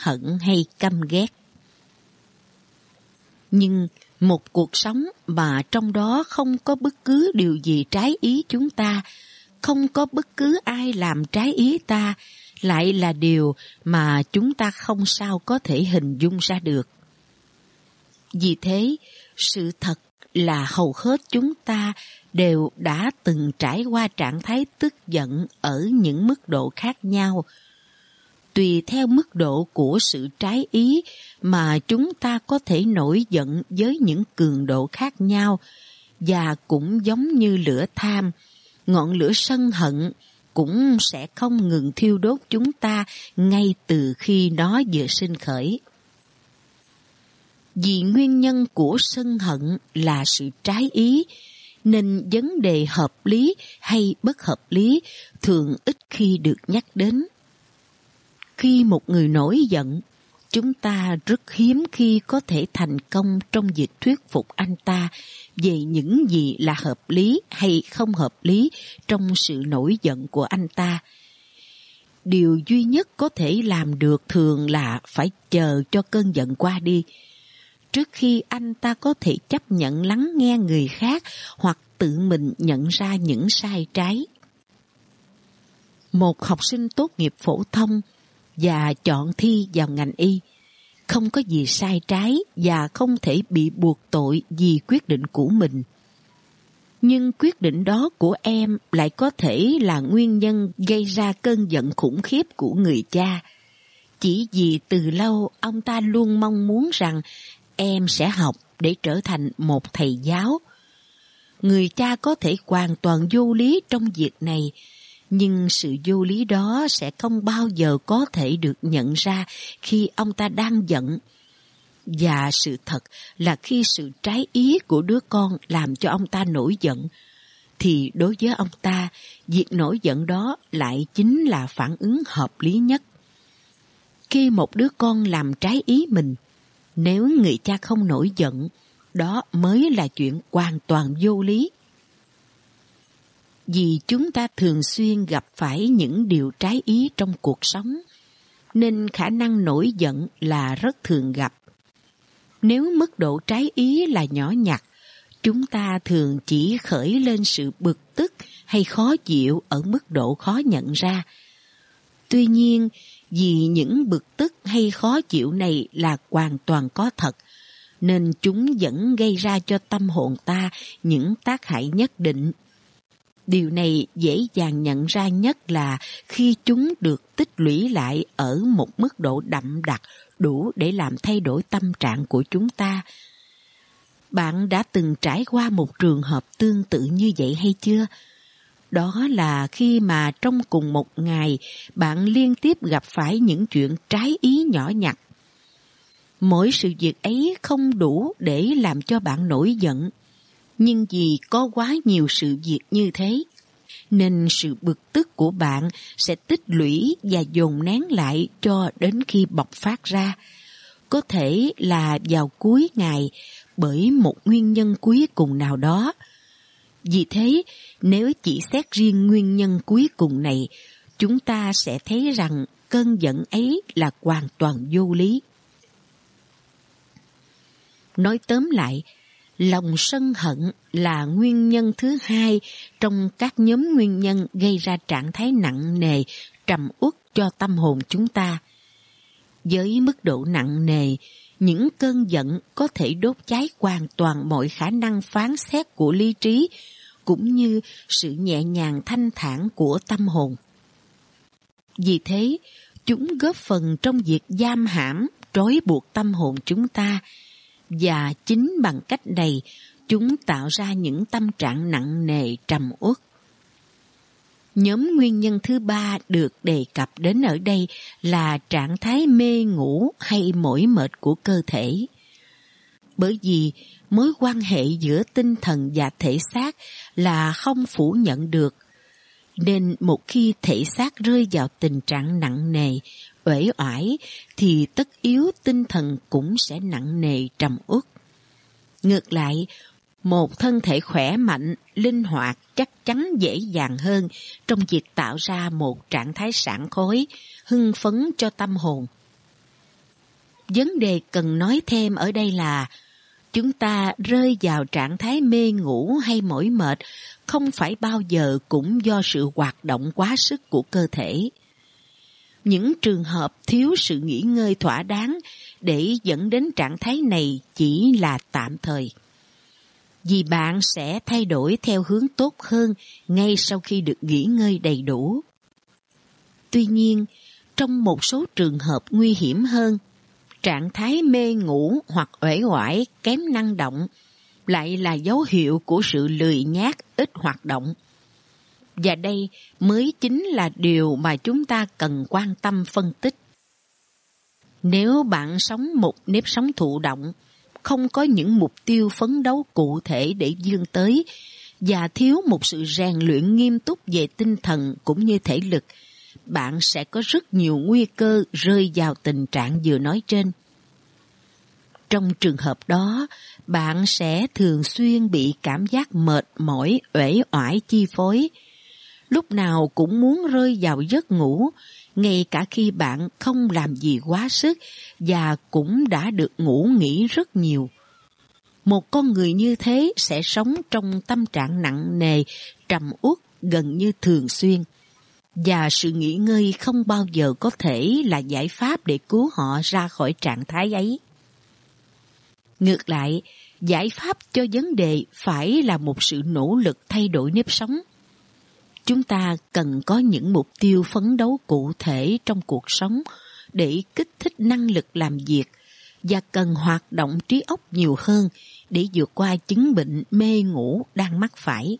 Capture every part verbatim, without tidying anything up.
hận hay căm ghét. Nhưng một cuộc sống mà trong đó không có bất cứ điều gì trái ý chúng ta, không có bất cứ ai làm trái ý ta, lại là điều mà chúng ta không sao có thể hình dung ra được. Vì thế, sự thật là hầu hết chúng ta đều đã từng trải qua trạng thái tức giận ở những mức độ khác nhau. Tùy theo mức độ của sự trái ý mà chúng ta có thể nổi giận với những cường độ khác nhau, và cũng giống như lửa tham, ngọn lửa sân hận cũng sẽ không ngừng thiêu đốt chúng ta ngay từ khi nó vừa sinh khởi. Vì nguyên nhân của sân hận là sự trái ý, nên vấn đề hợp lý hay bất hợp lý thường ít khi được nhắc đến. Khi một người nổi giận, chúng ta rất hiếm khi có thể thành công trong việc thuyết phục anh ta về những gì là hợp lý hay không hợp lý trong sự nổi giận của anh ta. Điều duy nhất có thể làm được thường là phải chờ cho cơn giận qua đi, trước khi anh ta có thể chấp nhận lắng nghe người khác hoặc tự mình nhận ra những sai trái. Một học sinh tốt nghiệp phổ thông và chọn thi vào ngành y, không có gì sai trái và không thể bị buộc tội vì quyết định của mình. Nhưng quyết định đó của em lại có thể là nguyên nhân gây ra cơn giận khủng khiếp của người cha, chỉ vì từ lâu ông ta luôn mong muốn rằng em sẽ học để trở thành một thầy giáo. Người cha có thể hoàn toàn vô lý trong việc này, nhưng sự vô lý đó sẽ không bao giờ có thể được nhận ra khi ông ta đang giận. Và sự thật là khi sự trái ý của đứa con làm cho ông ta nổi giận, thì đối với ông ta, việc nổi giận đó lại chính là phản ứng hợp lý nhất. Khi một đứa con làm trái ý mình, nếu người cha không nổi giận, đó mới là chuyện hoàn toàn vô lý. Vì chúng ta thường xuyên gặp phải những điều trái ý trong cuộc sống, nên khả năng nổi giận là rất thường gặp. Nếu mức độ trái ý là nhỏ nhặt, chúng ta thường chỉ khởi lên sự bực tức hay khó chịu ở mức độ khó nhận ra. Tuy nhiên, vì những bực tức hay khó chịu này là hoàn toàn có thật, nên chúng vẫn gây ra cho tâm hồn ta những tác hại nhất định. Điều này dễ dàng nhận ra nhất là khi chúng được tích lũy lại ở một mức độ đậm đặc đủ để làm thay đổi tâm trạng của chúng ta. Bạn đã từng trải qua một trường hợp tương tự như vậy hay chưa? Đó là khi mà trong cùng một ngày bạn liên tiếp gặp phải những chuyện trái ý nhỏ nhặt. Mỗi sự việc ấy không đủ để làm cho bạn nổi giận, nhưng vì có quá nhiều sự việc như thế, nên sự bực tức của bạn sẽ tích lũy và dồn nén lại cho đến khi bộc phát ra. Có thể là vào cuối ngày bởi một nguyên nhân cuối cùng nào đó. Vì thế, nếu chỉ xét riêng nguyên nhân cuối cùng này, chúng ta sẽ thấy rằng cơn giận ấy là hoàn toàn vô lý. Nói tóm lại, lòng sân hận là nguyên nhân thứ hai trong các nhóm nguyên nhân gây ra trạng thái nặng nề, trầm uất cho tâm hồn chúng ta. Với mức độ nặng nề, những cơn giận có thể đốt cháy hoàn toàn mọi khả năng phán xét của lý trí, cũng như sự nhẹ nhàng thanh thản của tâm hồn. Vì thế, chúng góp phần trong việc giam hãm, trói buộc tâm hồn chúng ta, và chính bằng cách này, chúng tạo ra những tâm trạng nặng nề trầm uất. Nhóm nguyên nhân thứ ba được đề cập đến ở đây là trạng thái mê ngủ hay mỏi mệt của cơ thể. Bởi vì mối quan hệ giữa tinh thần và thể xác là không phủ nhận được, nên một khi thể xác rơi vào tình trạng nặng nề, uể oải, thì tất yếu tinh thần cũng sẽ nặng nề trầm uất. Ngược lại, một thân thể khỏe mạnh, linh hoạt chắc chắn dễ dàng hơn trong việc tạo ra một trạng thái sảng khoái, hưng phấn cho tâm hồn. Vấn đề cần nói thêm ở đây là chúng ta rơi vào trạng thái mê ngủ hay mỏi mệt không phải bao giờ cũng do sự hoạt động quá sức của cơ thể. Những trường hợp thiếu sự nghỉ ngơi thỏa đáng để dẫn đến trạng thái này chỉ là tạm thời. Vì bạn sẽ thay đổi theo hướng tốt hơn ngay sau khi được nghỉ ngơi đầy đủ. Tuy nhiên, trong một số trường hợp nguy hiểm hơn, trạng thái mê ngủ hoặc uể oải kém năng động lại là dấu hiệu của sự lười nhác ít hoạt động. Và đây mới chính là điều mà chúng ta cần quan tâm phân tích. Nếu bạn sống một nếp sống thụ động, không có những mục tiêu phấn đấu cụ thể để vươn tới và thiếu một sự rèn luyện nghiêm túc về tinh thần cũng như thể lực, bạn sẽ có rất nhiều nguy cơ rơi vào tình trạng vừa nói trên. Trong trường hợp đó, bạn sẽ thường xuyên bị cảm giác mệt mỏi, uể oải chi phối. Lúc nào cũng muốn rơi vào giấc ngủ, ngay cả khi bạn không làm gì quá sức và cũng đã được ngủ nghỉ rất nhiều. Một con người như thế sẽ sống trong tâm trạng nặng nề, trầm uất gần như thường xuyên. Và sự nghỉ ngơi không bao giờ có thể là giải pháp để cứu họ ra khỏi trạng thái ấy. Ngược lại, giải pháp cho vấn đề phải là một sự nỗ lực thay đổi nếp sống. Chúng ta cần có những mục tiêu phấn đấu cụ thể trong cuộc sống để kích thích năng lực làm việc và cần hoạt động trí óc nhiều hơn để vượt qua chứng bệnh mê ngủ đang mắc phải.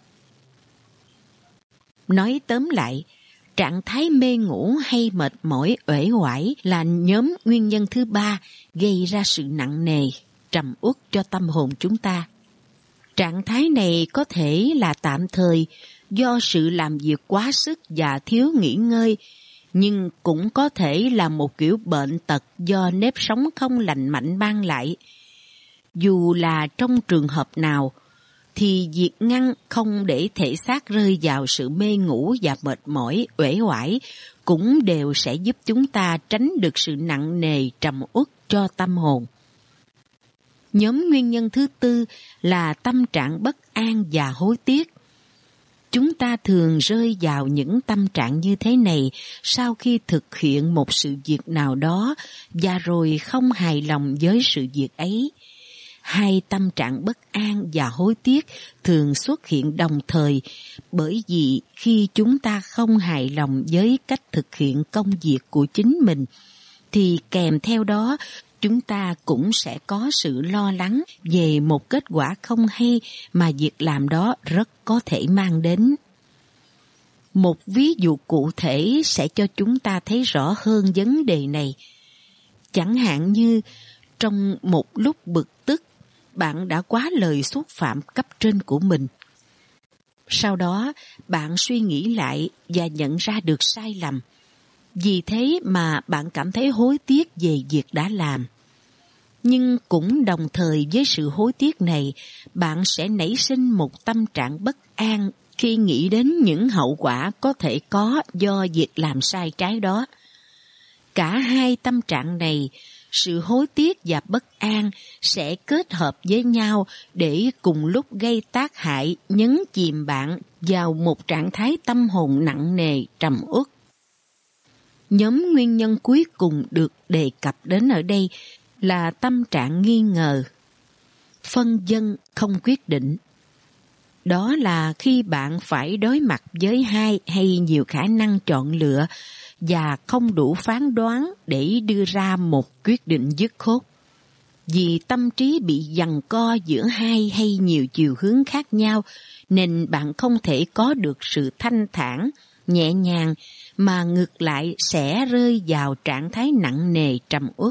Nói tóm lại, trạng thái mê ngủ hay mệt mỏi uể oải là nhóm nguyên nhân thứ ba gây ra sự nặng nề, trầm uất cho tâm hồn chúng ta. Trạng thái này có thể là tạm thời do sự làm việc quá sức và thiếu nghỉ ngơi, nhưng cũng có thể là một kiểu bệnh tật do nếp sống không lành mạnh mang lại. Dù là trong trường hợp nào, thì việc ngăn không để thể xác rơi vào sự mê ngủ và mệt mỏi, uể oải cũng đều sẽ giúp chúng ta tránh được sự nặng nề trầm uất cho tâm hồn. Nhóm nguyên nhân thứ tư là tâm trạng bất an và hối tiếc. Chúng ta thường rơi vào những tâm trạng như thế này sau khi thực hiện một sự việc nào đó và rồi không hài lòng với sự việc ấy. Hai tâm trạng bất an và hối tiếc thường xuất hiện đồng thời bởi vì khi chúng ta không hài lòng với cách thực hiện công việc của chính mình, thì kèm theo đó chúng ta cũng sẽ có sự lo lắng về một kết quả không hay mà việc làm đó rất có thể mang đến. Một ví dụ cụ thể sẽ cho chúng ta thấy rõ hơn vấn đề này. Chẳng hạn như trong một lúc bực tức, bạn đã quá lời xúc phạm cấp trên của mình. Sau đó, bạn suy nghĩ lại và nhận ra được sai lầm. Vì thế mà bạn cảm thấy hối tiếc về việc đã làm. Nhưng cũng đồng thời với sự hối tiếc này, bạn sẽ nảy sinh một tâm trạng bất an khi nghĩ đến những hậu quả có thể có do việc làm sai trái đó. Cả hai tâm trạng này, sự hối tiếc và bất an sẽ kết hợp với nhau để cùng lúc gây tác hại, nhấn chìm bạn vào một trạng thái tâm hồn nặng nề, trầm uất. Nhóm nguyên nhân cuối cùng được đề cập đến ở đây là tâm trạng nghi ngờ, phân vân không quyết định. Đó là khi bạn phải đối mặt với hai hay nhiều khả năng chọn lựa và không đủ phán đoán để đưa ra một quyết định dứt khoát. Vì tâm trí bị giằng co giữa hai hay nhiều chiều hướng khác nhau, nên bạn không thể có được sự thanh thản, nhẹ nhàng, mà ngược lại sẽ rơi vào trạng thái nặng nề trầm uất.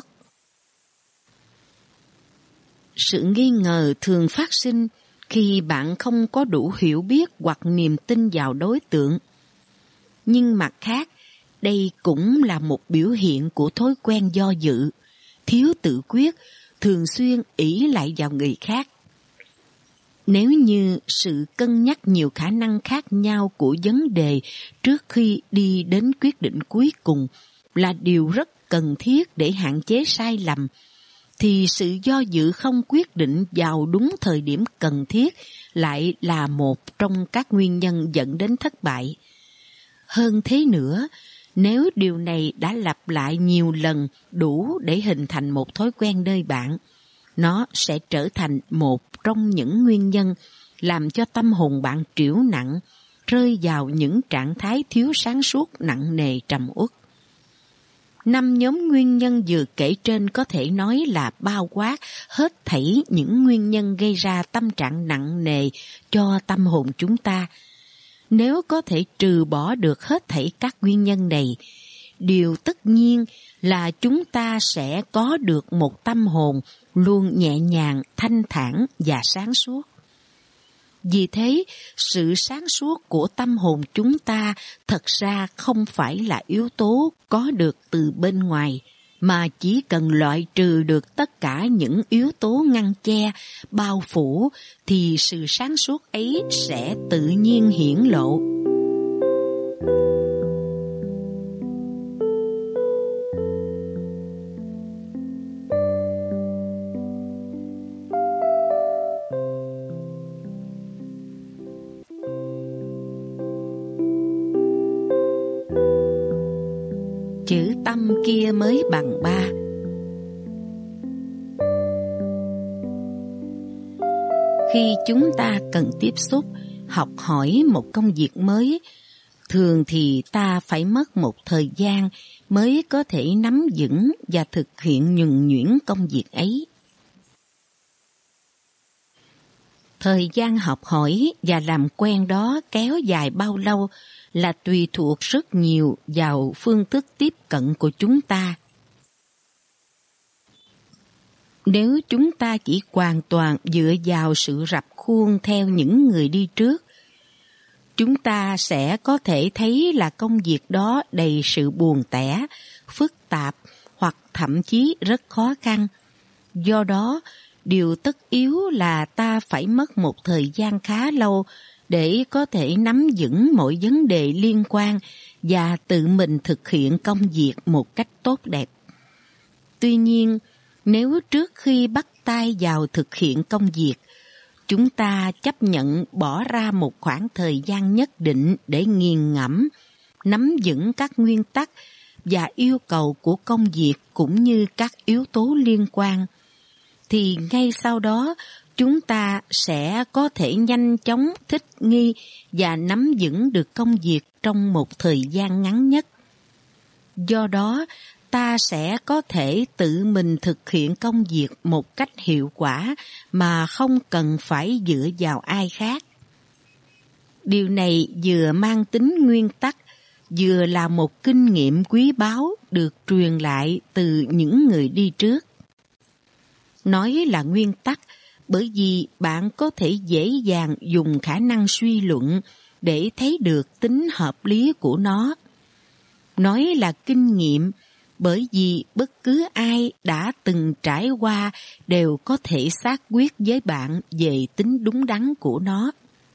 Sự nghi ngờ thường phát sinh khi bạn không có đủ hiểu biết hoặc niềm tin vào đối tượng. Nhưng mặt khác, đây cũng là một biểu hiện của thói quen do dự, thiếu tự quyết, thường xuyên ỷ lại vào người khác. Nếu như sự cân nhắc nhiều khả năng khác nhau của vấn đề trước khi đi đến quyết định cuối cùng là điều rất cần thiết để hạn chế sai lầm, thì sự do dự không quyết định vào đúng thời điểm cần thiết lại là một trong các nguyên nhân dẫn đến thất bại. Hơn thế nữa, nếu điều này đã lặp lại nhiều lần đủ để hình thành một thói quen nơi bạn, nó sẽ trở thành một trong những nguyên nhân làm cho tâm hồn bạn trĩu nặng, rơi vào những trạng thái thiếu sáng suốt nặng nề trầm uất. Năm nhóm nguyên nhân vừa kể trên có thể nói là bao quát hết thảy những nguyên nhân gây ra tâm trạng nặng nề cho tâm hồn chúng ta. Nếu có thể trừ bỏ được hết thảy các nguyên nhân này, điều tất nhiên là chúng ta sẽ có được một tâm hồn luôn nhẹ nhàng, thanh thản và sáng suốt. Vì thế, sự sáng suốt của tâm hồn chúng ta thật ra không phải là yếu tố có được từ bên ngoài, mà chỉ cần loại trừ được tất cả những yếu tố ngăn che, bao phủ, thì sự sáng suốt ấy sẽ tự nhiên hiển lộ. Chữ tâm kia mới bằng ba. Khi chúng ta cần tiếp xúc, học hỏi một công việc mới, thường thì ta phải mất một thời gian mới có thể nắm vững và thực hiện nhuần nhuyễn công việc ấy. Thời gian học hỏi và làm quen đó kéo dài bao lâu là tùy thuộc rất nhiều vào phương thức tiếp cận của chúng ta. Nếu chúng ta chỉ hoàn toàn dựa vào sự rập khuôn theo những người đi trước, chúng ta sẽ có thể thấy là công việc đó đầy sự buồn tẻ, phức tạp hoặc thậm chí rất khó khăn. Do đó, điều tất yếu là ta phải mất một thời gian khá lâu để có thể nắm vững mọi vấn đề liên quan và tự mình thực hiện công việc một cách tốt đẹp. Tuy nhiên, nếu trước khi bắt tay vào thực hiện công việc, chúng ta chấp nhận bỏ ra một khoảng thời gian nhất định để nghiền ngẫm, nắm vững các nguyên tắc và yêu cầu của công việc cũng như các yếu tố liên quan, thì ngay sau đó chúng ta sẽ có thể nhanh chóng thích nghi và nắm vững được công việc trong một thời gian ngắn nhất. Do đó, ta sẽ có thể tự mình thực hiện công việc một cách hiệu quả mà không cần phải dựa vào ai khác. Điều này vừa mang tính nguyên tắc, vừa là một kinh nghiệm quý báu được truyền lại từ những người đi trước. Nói là nguyên tắc bởi vì bạn có thể dễ dàng dùng khả năng suy luận để thấy được tính hợp lý của nó. Nói là kinh nghiệm bởi vì bất cứ ai đã từng trải qua đều có thể xác quyết với bạn về tính đúng đắn của nó.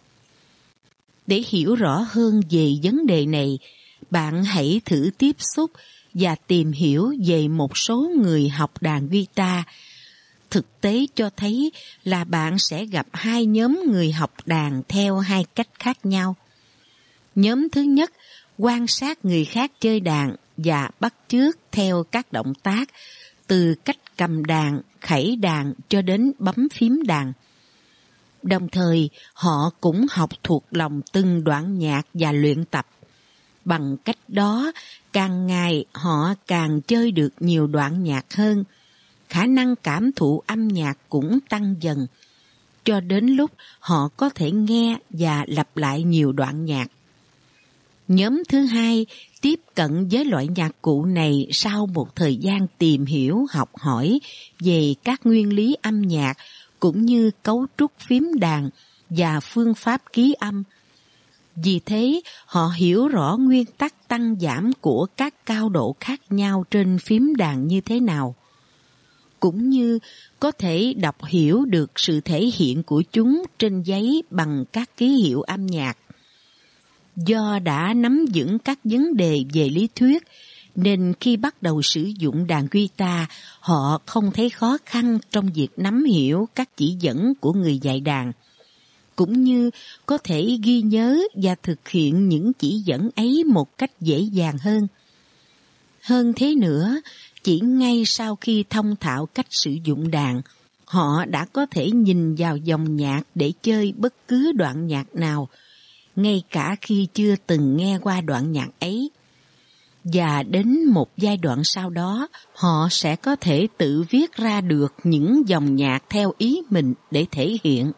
Để hiểu rõ hơn về vấn đề này, bạn hãy thử tiếp xúc và tìm hiểu về một số người học đàn guitar. Thực tế cho thấy là bạn sẽ gặp hai nhóm người học đàn theo hai cách khác nhau. Nhóm thứ nhất, quan sát người khác chơi đàn và bắt chước theo các động tác, từ cách cầm đàn, khẩy đàn cho đến bấm phím đàn. Đồng thời, họ cũng học thuộc lòng từng đoạn nhạc và luyện tập. Bằng cách đó, càng ngày họ càng chơi được nhiều đoạn nhạc hơn. Khả năng cảm thụ âm nhạc cũng tăng dần, cho đến lúc họ có thể nghe và lặp lại nhiều đoạn nhạc. Nhóm thứ hai tiếp cận với loại nhạc cụ này sau một thời gian tìm hiểu, học hỏi về các nguyên lý âm nhạc cũng như cấu trúc phím đàn và phương pháp ký âm. Vì thế, họ hiểu rõ nguyên tắc tăng giảm của các cao độ khác nhau trên phím đàn như thế nào, cũng như có thể đọc hiểu được sự thể hiện của chúng trên giấy bằng các ký hiệu âm nhạc. Do đã nắm vững các vấn đề về lý thuyết, nên khi bắt đầu sử dụng đàn guitar, họ không thấy khó khăn trong việc nắm hiểu các chỉ dẫn của người dạy đàn, cũng như có thể ghi nhớ và thực hiện những chỉ dẫn ấy một cách dễ dàng hơn. Hơn thế nữa, chỉ ngay sau khi thông thạo cách sử dụng đàn, họ đã có thể nhìn vào dòng nhạc để chơi bất cứ đoạn nhạc nào, ngay cả khi chưa từng nghe qua đoạn nhạc ấy. Và đến một giai đoạn sau đó, họ sẽ có thể tự viết ra được những dòng nhạc theo ý mình để thể hiện.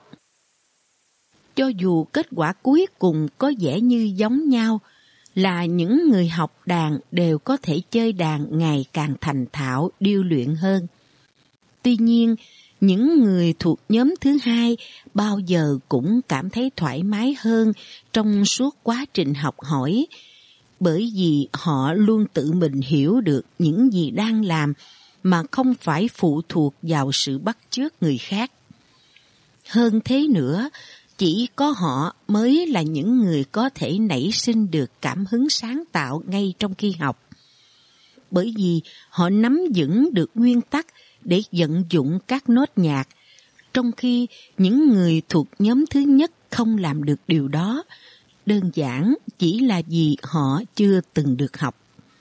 Cho dù kết quả cuối cùng có vẻ như giống nhau, là những người học đàn đều có thể chơi đàn ngày càng thành thạo, điêu luyện hơn. Tuy nhiên, những người thuộc nhóm thứ hai bao giờ cũng cảm thấy thoải mái hơn trong suốt quá trình học hỏi, bởi vì họ luôn tự mình hiểu được những gì đang làm mà không phải phụ thuộc vào sự bắt chước người khác. Hơn thế nữa, chỉ có họ mới là những người có thể nảy sinh được cảm hứng sáng tạo ngay trong khi học. Bởi vì họ nắm vững được nguyên tắc để vận dụng các nốt nhạc, trong khi những người thuộc nhóm thứ nhất không làm được điều đó, đơn giản chỉ là vì họ chưa từng được học.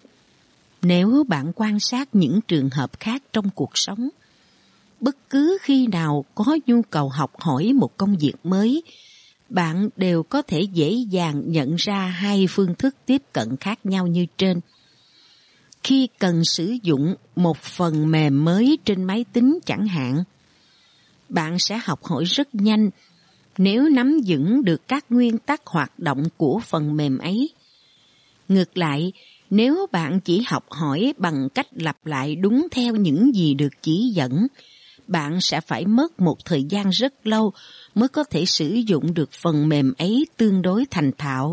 Nếu bạn quan sát những trường hợp khác trong cuộc sống, bất cứ khi nào có nhu cầu học hỏi một công việc mới, bạn đều có thể dễ dàng nhận ra hai phương thức tiếp cận khác nhau như trên. Khi cần sử dụng một phần mềm mới trên máy tính chẳng hạn, bạn sẽ học hỏi rất nhanh nếu nắm vững được các nguyên tắc hoạt động của phần mềm ấy. Ngược lại, nếu bạn chỉ học hỏi bằng cách lặp lại đúng theo những gì được chỉ dẫn, bạn sẽ phải mất một thời gian rất lâu mới có thể sử dụng được phần mềm ấy tương đối thành thạo.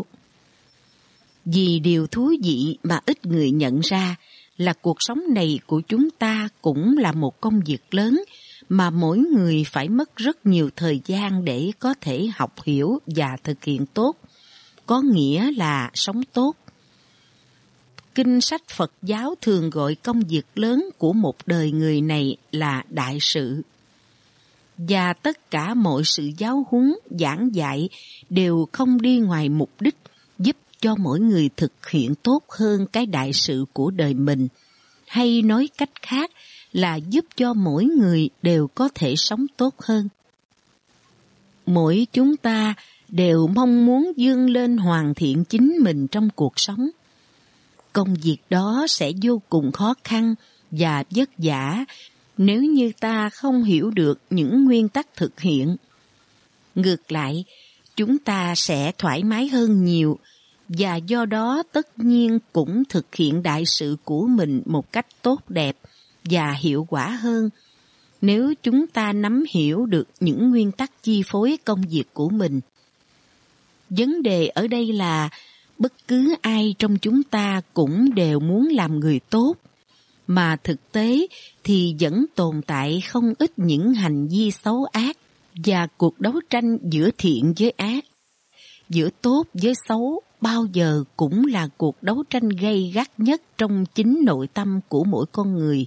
Vì điều thú vị mà ít người nhận ra là cuộc sống này của chúng ta cũng là một công việc lớn mà mỗi người phải mất rất nhiều thời gian để có thể học hiểu và thực hiện tốt, có nghĩa là sống tốt. Kinh sách Phật giáo thường gọi công việc lớn của một đời người này là đại sự. Và tất cả mọi sự giáo huấn, giảng dạy đều không đi ngoài mục đích giúp cho mỗi người thực hiện tốt hơn cái đại sự của đời mình, hay nói cách khác là giúp cho mỗi người đều có thể sống tốt hơn. Mỗi chúng ta đều mong muốn vươn lên hoàn thiện chính mình trong cuộc sống. Công việc đó sẽ vô cùng khó khăn và vất vả nếu như ta không hiểu được những nguyên tắc thực hiện. Ngược lại, chúng ta sẽ thoải mái hơn nhiều và do đó tất nhiên cũng thực hiện đại sự của mình một cách tốt đẹp và hiệu quả hơn nếu chúng ta nắm hiểu được những nguyên tắc chi phối công việc của mình. Vấn đề ở đây là bất cứ ai trong chúng ta cũng đều muốn làm người tốt, mà thực tế thì vẫn tồn tại không ít những hành vi xấu ác và cuộc đấu tranh giữa thiện với ác, giữa tốt với xấu bao giờ cũng là cuộc đấu tranh gay gắt nhất trong chính nội tâm của mỗi con người.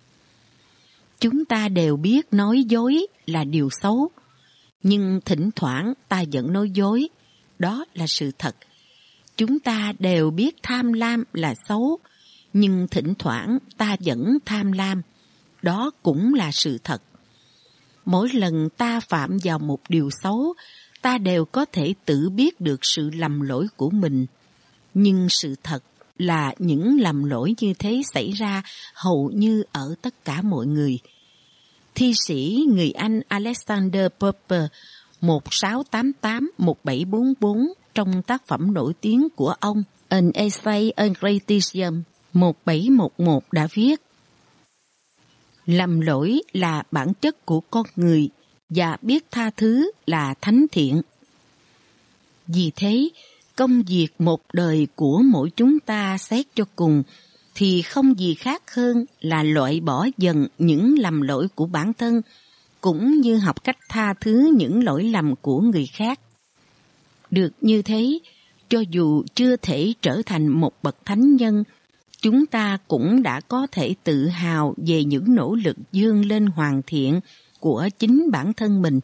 Chúng ta đều biết nói dối là điều xấu, nhưng thỉnh thoảng ta vẫn nói dối, đó là sự thật. Chúng ta đều biết tham lam là xấu, nhưng thỉnh thoảng ta vẫn tham lam, đó cũng là sự thật. Mỗi lần ta phạm vào một điều xấu, ta đều có thể tự biết được sự lầm lỗi của mình. Nhưng sự thật là những lầm lỗi như thế xảy ra hầu như ở tất cả mọi người. Thi sĩ người Anh Alexander Popper một sáu tám tám đến một bảy bốn bốn trong tác phẩm nổi tiếng của ông An Essay on Criticism một bảy một một đã viết: lầm lỗi là bản chất của con người và biết tha thứ là thánh thiện. Vì thế, công việc một đời của mỗi chúng ta xét cho cùng thì không gì khác hơn là loại bỏ dần những lầm lỗi của bản thân, cũng như học cách tha thứ những lỗi lầm của người khác. Được như thế, cho dù chưa thể trở thành một bậc thánh nhân, chúng ta cũng đã có thể tự hào về những nỗ lực vươn lên hoàn thiện của chính bản thân mình.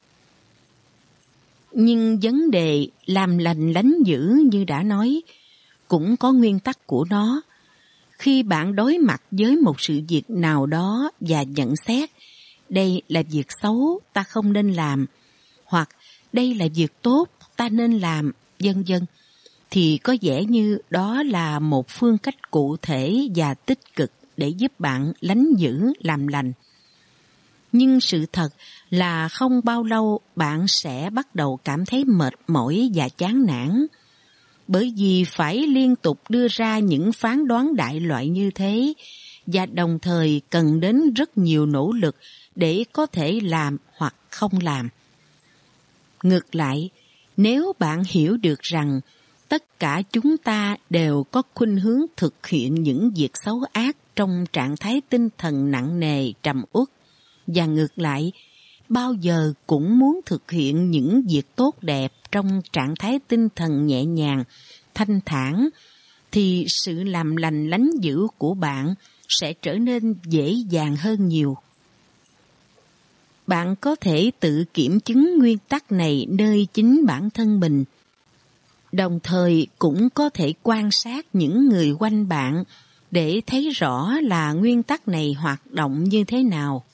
Nhưng vấn đề làm lành lánh dữ như đã nói, cũng có nguyên tắc của nó. Khi bạn đối mặt với một sự việc nào đó và nhận xét, đây là việc xấu ta không nên làm, hoặc đây là việc tốt ta nên làm, vân vân, thì có vẻ như đó là một phương cách cụ thể và tích cực để giúp bạn lánh dữ làm lành. Nhưng sự thật là không bao lâu bạn sẽ bắt đầu cảm thấy mệt mỏi và chán nản, bởi vì phải liên tục đưa ra những phán đoán đại loại như thế, và đồng thời cần đến rất nhiều nỗ lực để có thể làm hoặc không làm. Ngược lại, nếu bạn hiểu được rằng tất cả chúng ta đều có khuynh hướng thực hiện những việc xấu ác trong trạng thái tinh thần nặng nề, trầm uất, và ngược lại, bao giờ cũng muốn thực hiện những việc tốt đẹp trong trạng thái tinh thần nhẹ nhàng, thanh thản, thì sự làm lành lánh dữ của bạn sẽ trở nên dễ dàng hơn nhiều. Bạn có thể tự kiểm chứng nguyên tắc này nơi chính bản thân mình, đồng thời cũng có thể quan sát những người quanh bạn để thấy rõ là nguyên tắc này hoạt động như thế nào.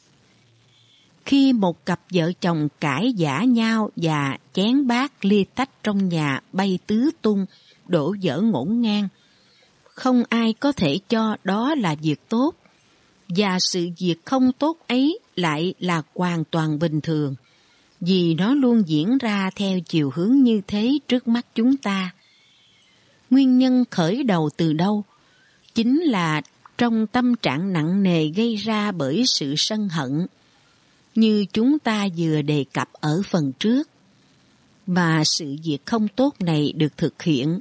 Khi một cặp vợ chồng cãi vã nhau và chén bát ly tách trong nhà bay tứ tung, đổ vỡ ngổn ngang, không ai có thể cho đó là việc tốt, và sự việc không tốt ấy lại là hoàn toàn bình thường, vì nó luôn diễn ra theo chiều hướng như thế trước mắt chúng ta. Nguyên nhân khởi đầu từ đâu? Chính là trong tâm trạng nặng nề gây ra bởi sự sân hận, như chúng ta vừa đề cập ở phần trước, mà sự việc không tốt này được thực hiện.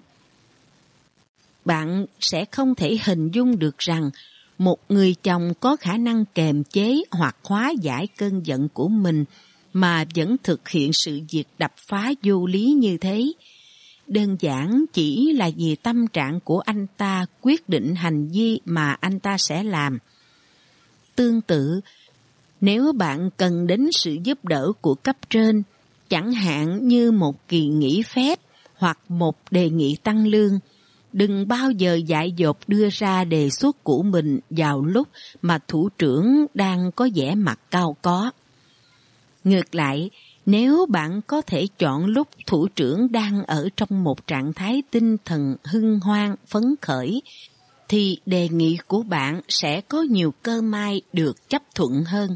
Bạn sẽ không thể hình dung được rằng một người chồng có khả năng kềm chế hoặc hóa giải cơn giận của mình mà vẫn thực hiện sự việc đập phá vô lý như thế. Đơn giản chỉ là vì tâm trạng của anh ta quyết định hành vi mà anh ta sẽ làm. Tương tự, nếu bạn cần đến sự giúp đỡ của cấp trên, chẳng hạn như một kỳ nghỉ phép hoặc một đề nghị tăng lương, đừng bao giờ dại dột đưa ra đề xuất của mình vào lúc mà thủ trưởng đang có vẻ mặt cao có. Ngược lại, nếu bạn có thể chọn lúc thủ trưởng đang ở trong một trạng thái tinh thần hân hoan, phấn khởi, thì đề nghị của bạn sẽ có nhiều cơ may được chấp thuận hơn.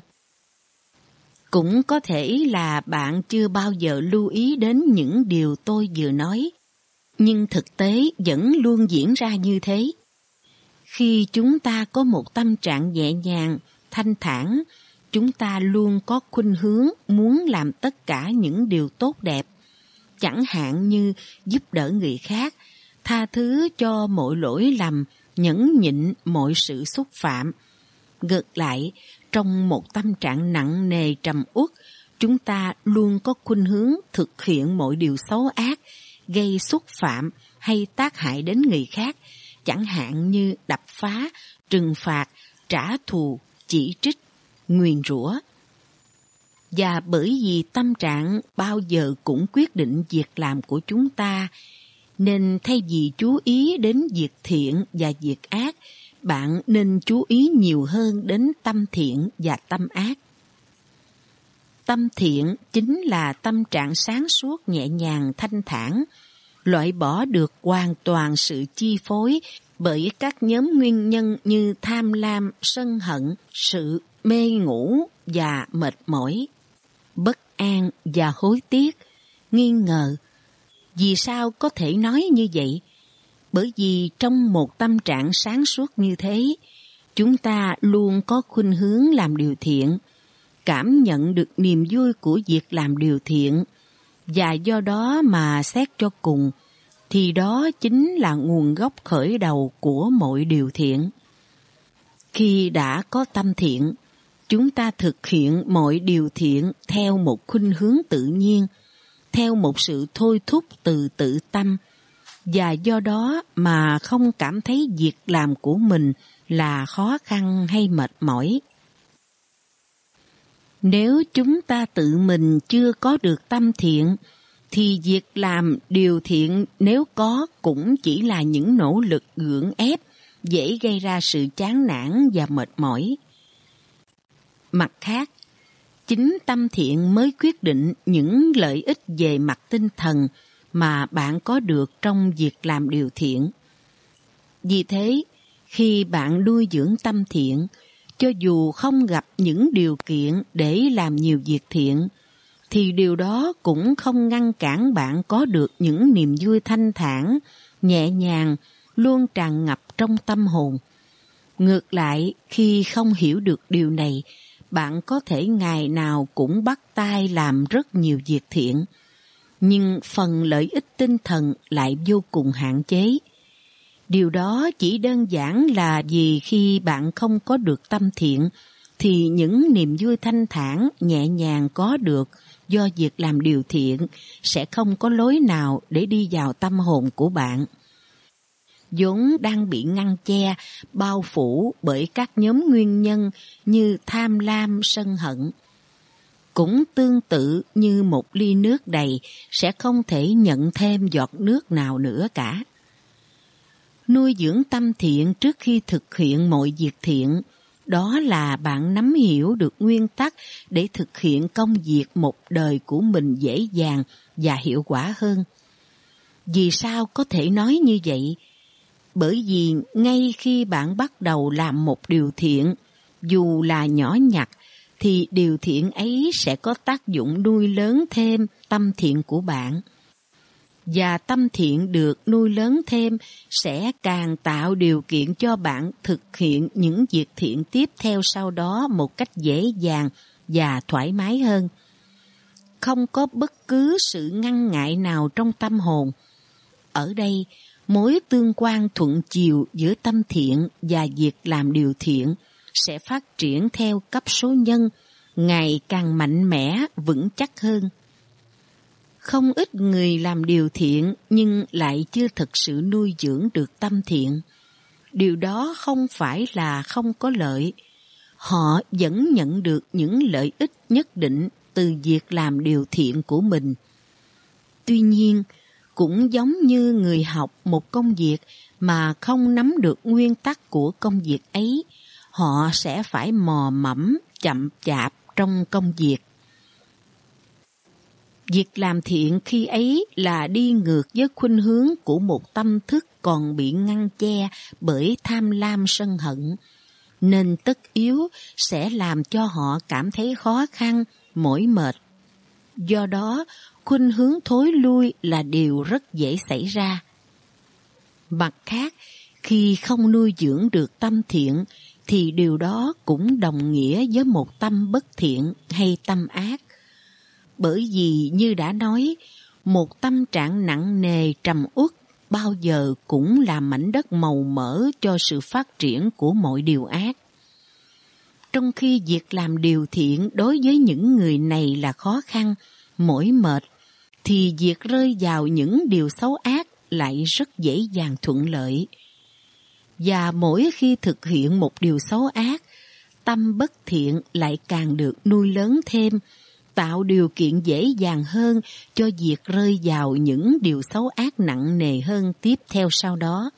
Cũng có thể là bạn chưa bao giờ lưu ý đến những điều tôi vừa nói, nhưng thực tế vẫn luôn diễn ra như thế. Khi chúng ta có một tâm trạng nhẹ nhàng, thanh thản, chúng ta luôn có khuynh hướng muốn làm tất cả những điều tốt đẹp, chẳng hạn như giúp đỡ người khác, tha thứ cho mọi lỗi lầm, nhẫn nhịn mọi sự xúc phạm. Ngược lại, trong một tâm trạng nặng nề trầm uất, chúng ta luôn có khuynh hướng thực hiện mọi điều xấu ác, gây xúc phạm hay tác hại đến người khác, chẳng hạn như đập phá, trừng phạt, trả thù, chỉ trích, nguyền rủa. Và bởi vì tâm trạng bao giờ cũng quyết định việc làm của chúng ta, nên thay vì chú ý đến việc thiện và việc ác, bạn nên chú ý nhiều hơn đến tâm thiện và tâm ác. Tâm thiện chính là tâm trạng sáng suốt, nhẹ nhàng, thanh thản, loại bỏ được hoàn toàn sự chi phối bởi các nhóm nguyên nhân như tham lam, sân hận, sự mê ngủ và mệt mỏi, bất an và hối tiếc, nghi ngờ. Vì sao có thể nói như vậy? Bởi vì trong một tâm trạng sáng suốt như thế, chúng ta luôn có khuynh hướng làm điều thiện, cảm nhận được niềm vui của việc làm điều thiện, và do đó mà xét cho cùng, thì đó chính là nguồn gốc khởi đầu của mọi điều thiện. Khi đã có tâm thiện, chúng ta thực hiện mọi điều thiện theo một khuynh hướng tự nhiên, theo một sự thôi thúc từ tự tâm, và do đó mà không cảm thấy việc làm của mình là khó khăn hay mệt mỏi. Nếu chúng ta tự mình chưa có được tâm thiện, thì việc làm điều thiện nếu có cũng chỉ là những nỗ lực gượng ép, dễ gây ra sự chán nản và mệt mỏi. Mặt khác, chính tâm thiện mới quyết định những lợi ích về mặt tinh thần mà bạn có được trong việc làm điều thiện. Vì thế, khi bạn nuôi dưỡng tâm thiện, cho dù không gặp những điều kiện để làm nhiều việc thiện, thì điều đó cũng không ngăn cản bạn có được những niềm vui thanh thản, nhẹ nhàng, luôn tràn ngập trong tâm hồn. Ngược lại, khi không hiểu được điều này, bạn có thể ngày nào cũng bắt tay làm rất nhiều việc thiện, nhưng phần lợi ích tinh thần lại vô cùng hạn chế. Điều đó chỉ đơn giản là vì khi bạn không có được tâm thiện, thì những niềm vui thanh thản, nhẹ nhàng có được do việc làm điều thiện sẽ không có lối nào để đi vào tâm hồn của bạn, vốn đang bị ngăn che, bao phủ bởi các nhóm nguyên nhân như tham lam, sân hận. Cũng tương tự như một ly nước đầy sẽ không thể nhận thêm giọt nước nào nữa cả. Nuôi dưỡng tâm thiện trước khi thực hiện mọi việc thiện, đó là bạn nắm hiểu được nguyên tắc để thực hiện công việc một đời của mình dễ dàng và hiệu quả hơn. Vì sao có thể nói như vậy? Bởi vì ngay khi bạn bắt đầu làm một điều thiện, dù là nhỏ nhặt, thì điều thiện ấy sẽ có tác dụng nuôi lớn thêm tâm thiện của bạn. Và tâm thiện được nuôi lớn thêm sẽ càng tạo điều kiện cho bạn thực hiện những việc thiện tiếp theo sau đó một cách dễ dàng và thoải mái hơn. Không có bất cứ sự ngăn ngại nào trong tâm hồn. Ở đây, mối tương quan thuận chiều giữa tâm thiện và việc làm điều thiện sẽ phát triển theo cấp số nhân, ngày càng mạnh mẽ, vững chắc hơn. Không ít người làm điều thiện nhưng lại chưa thực sự nuôi dưỡng được tâm thiện. Điều đó không phải là không có lợi. Họ vẫn nhận được những lợi ích nhất định từ việc làm điều thiện của mình. Tuy nhiên, cũng giống như người học một công việc mà không nắm được nguyên tắc của công việc ấy, họ sẽ phải mò mẫm, chậm chạp trong công việc. Việc làm thiện khi ấy là đi ngược với khuynh hướng của một tâm thức còn bị ngăn che bởi tham lam sân hận, nên tất yếu sẽ làm cho họ cảm thấy khó khăn, mỏi mệt. Do đó, khuynh hướng thối lui là điều rất dễ xảy ra. Mặt khác, khi không nuôi dưỡng được tâm thiện, thì điều đó cũng đồng nghĩa với một tâm bất thiện hay tâm ác. Bởi vì như đã nói, một tâm trạng nặng nề trầm uất bao giờ cũng là mảnh đất màu mỡ cho sự phát triển của mọi điều ác. Trong khi việc làm điều thiện đối với những người này là khó khăn, mỏi mệt, thì việc rơi vào những điều xấu ác lại rất dễ dàng thuận lợi. Và mỗi khi thực hiện một điều xấu ác, tâm bất thiện lại càng được nuôi lớn thêm, tạo điều kiện dễ dàng hơn cho việc rơi vào những điều xấu ác nặng nề hơn tiếp theo sau đó.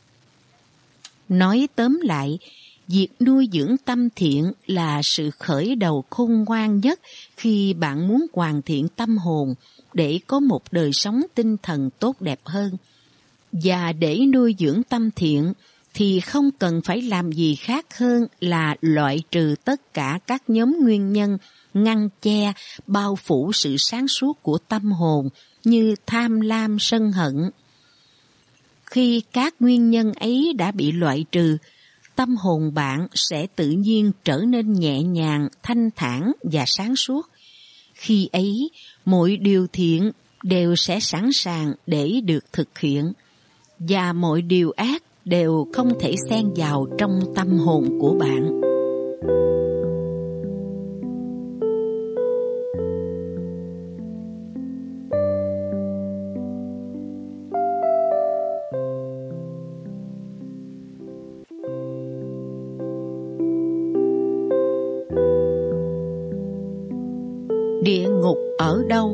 Nói tóm lại, việc nuôi dưỡng tâm thiện là sự khởi đầu khôn ngoan nhất khi bạn muốn hoàn thiện tâm hồn để có một đời sống tinh thần tốt đẹp hơn. Và để nuôi dưỡng tâm thiện thì không cần phải làm gì khác hơn là loại trừ tất cả các nhóm nguyên nhân ngăn che, bao phủ sự sáng suốt của tâm hồn như tham lam, sân hận. Khi các nguyên nhân ấy đã bị loại trừ, tâm hồn bạn sẽ tự nhiên trở nên nhẹ nhàng, thanh thản và sáng suốt. Khi ấy, mọi điều thiện đều sẽ sẵn sàng để được thực hiện, và mọi điều ác đều không thể xen vào trong tâm hồn của bạn. Địa ngục ở đâu?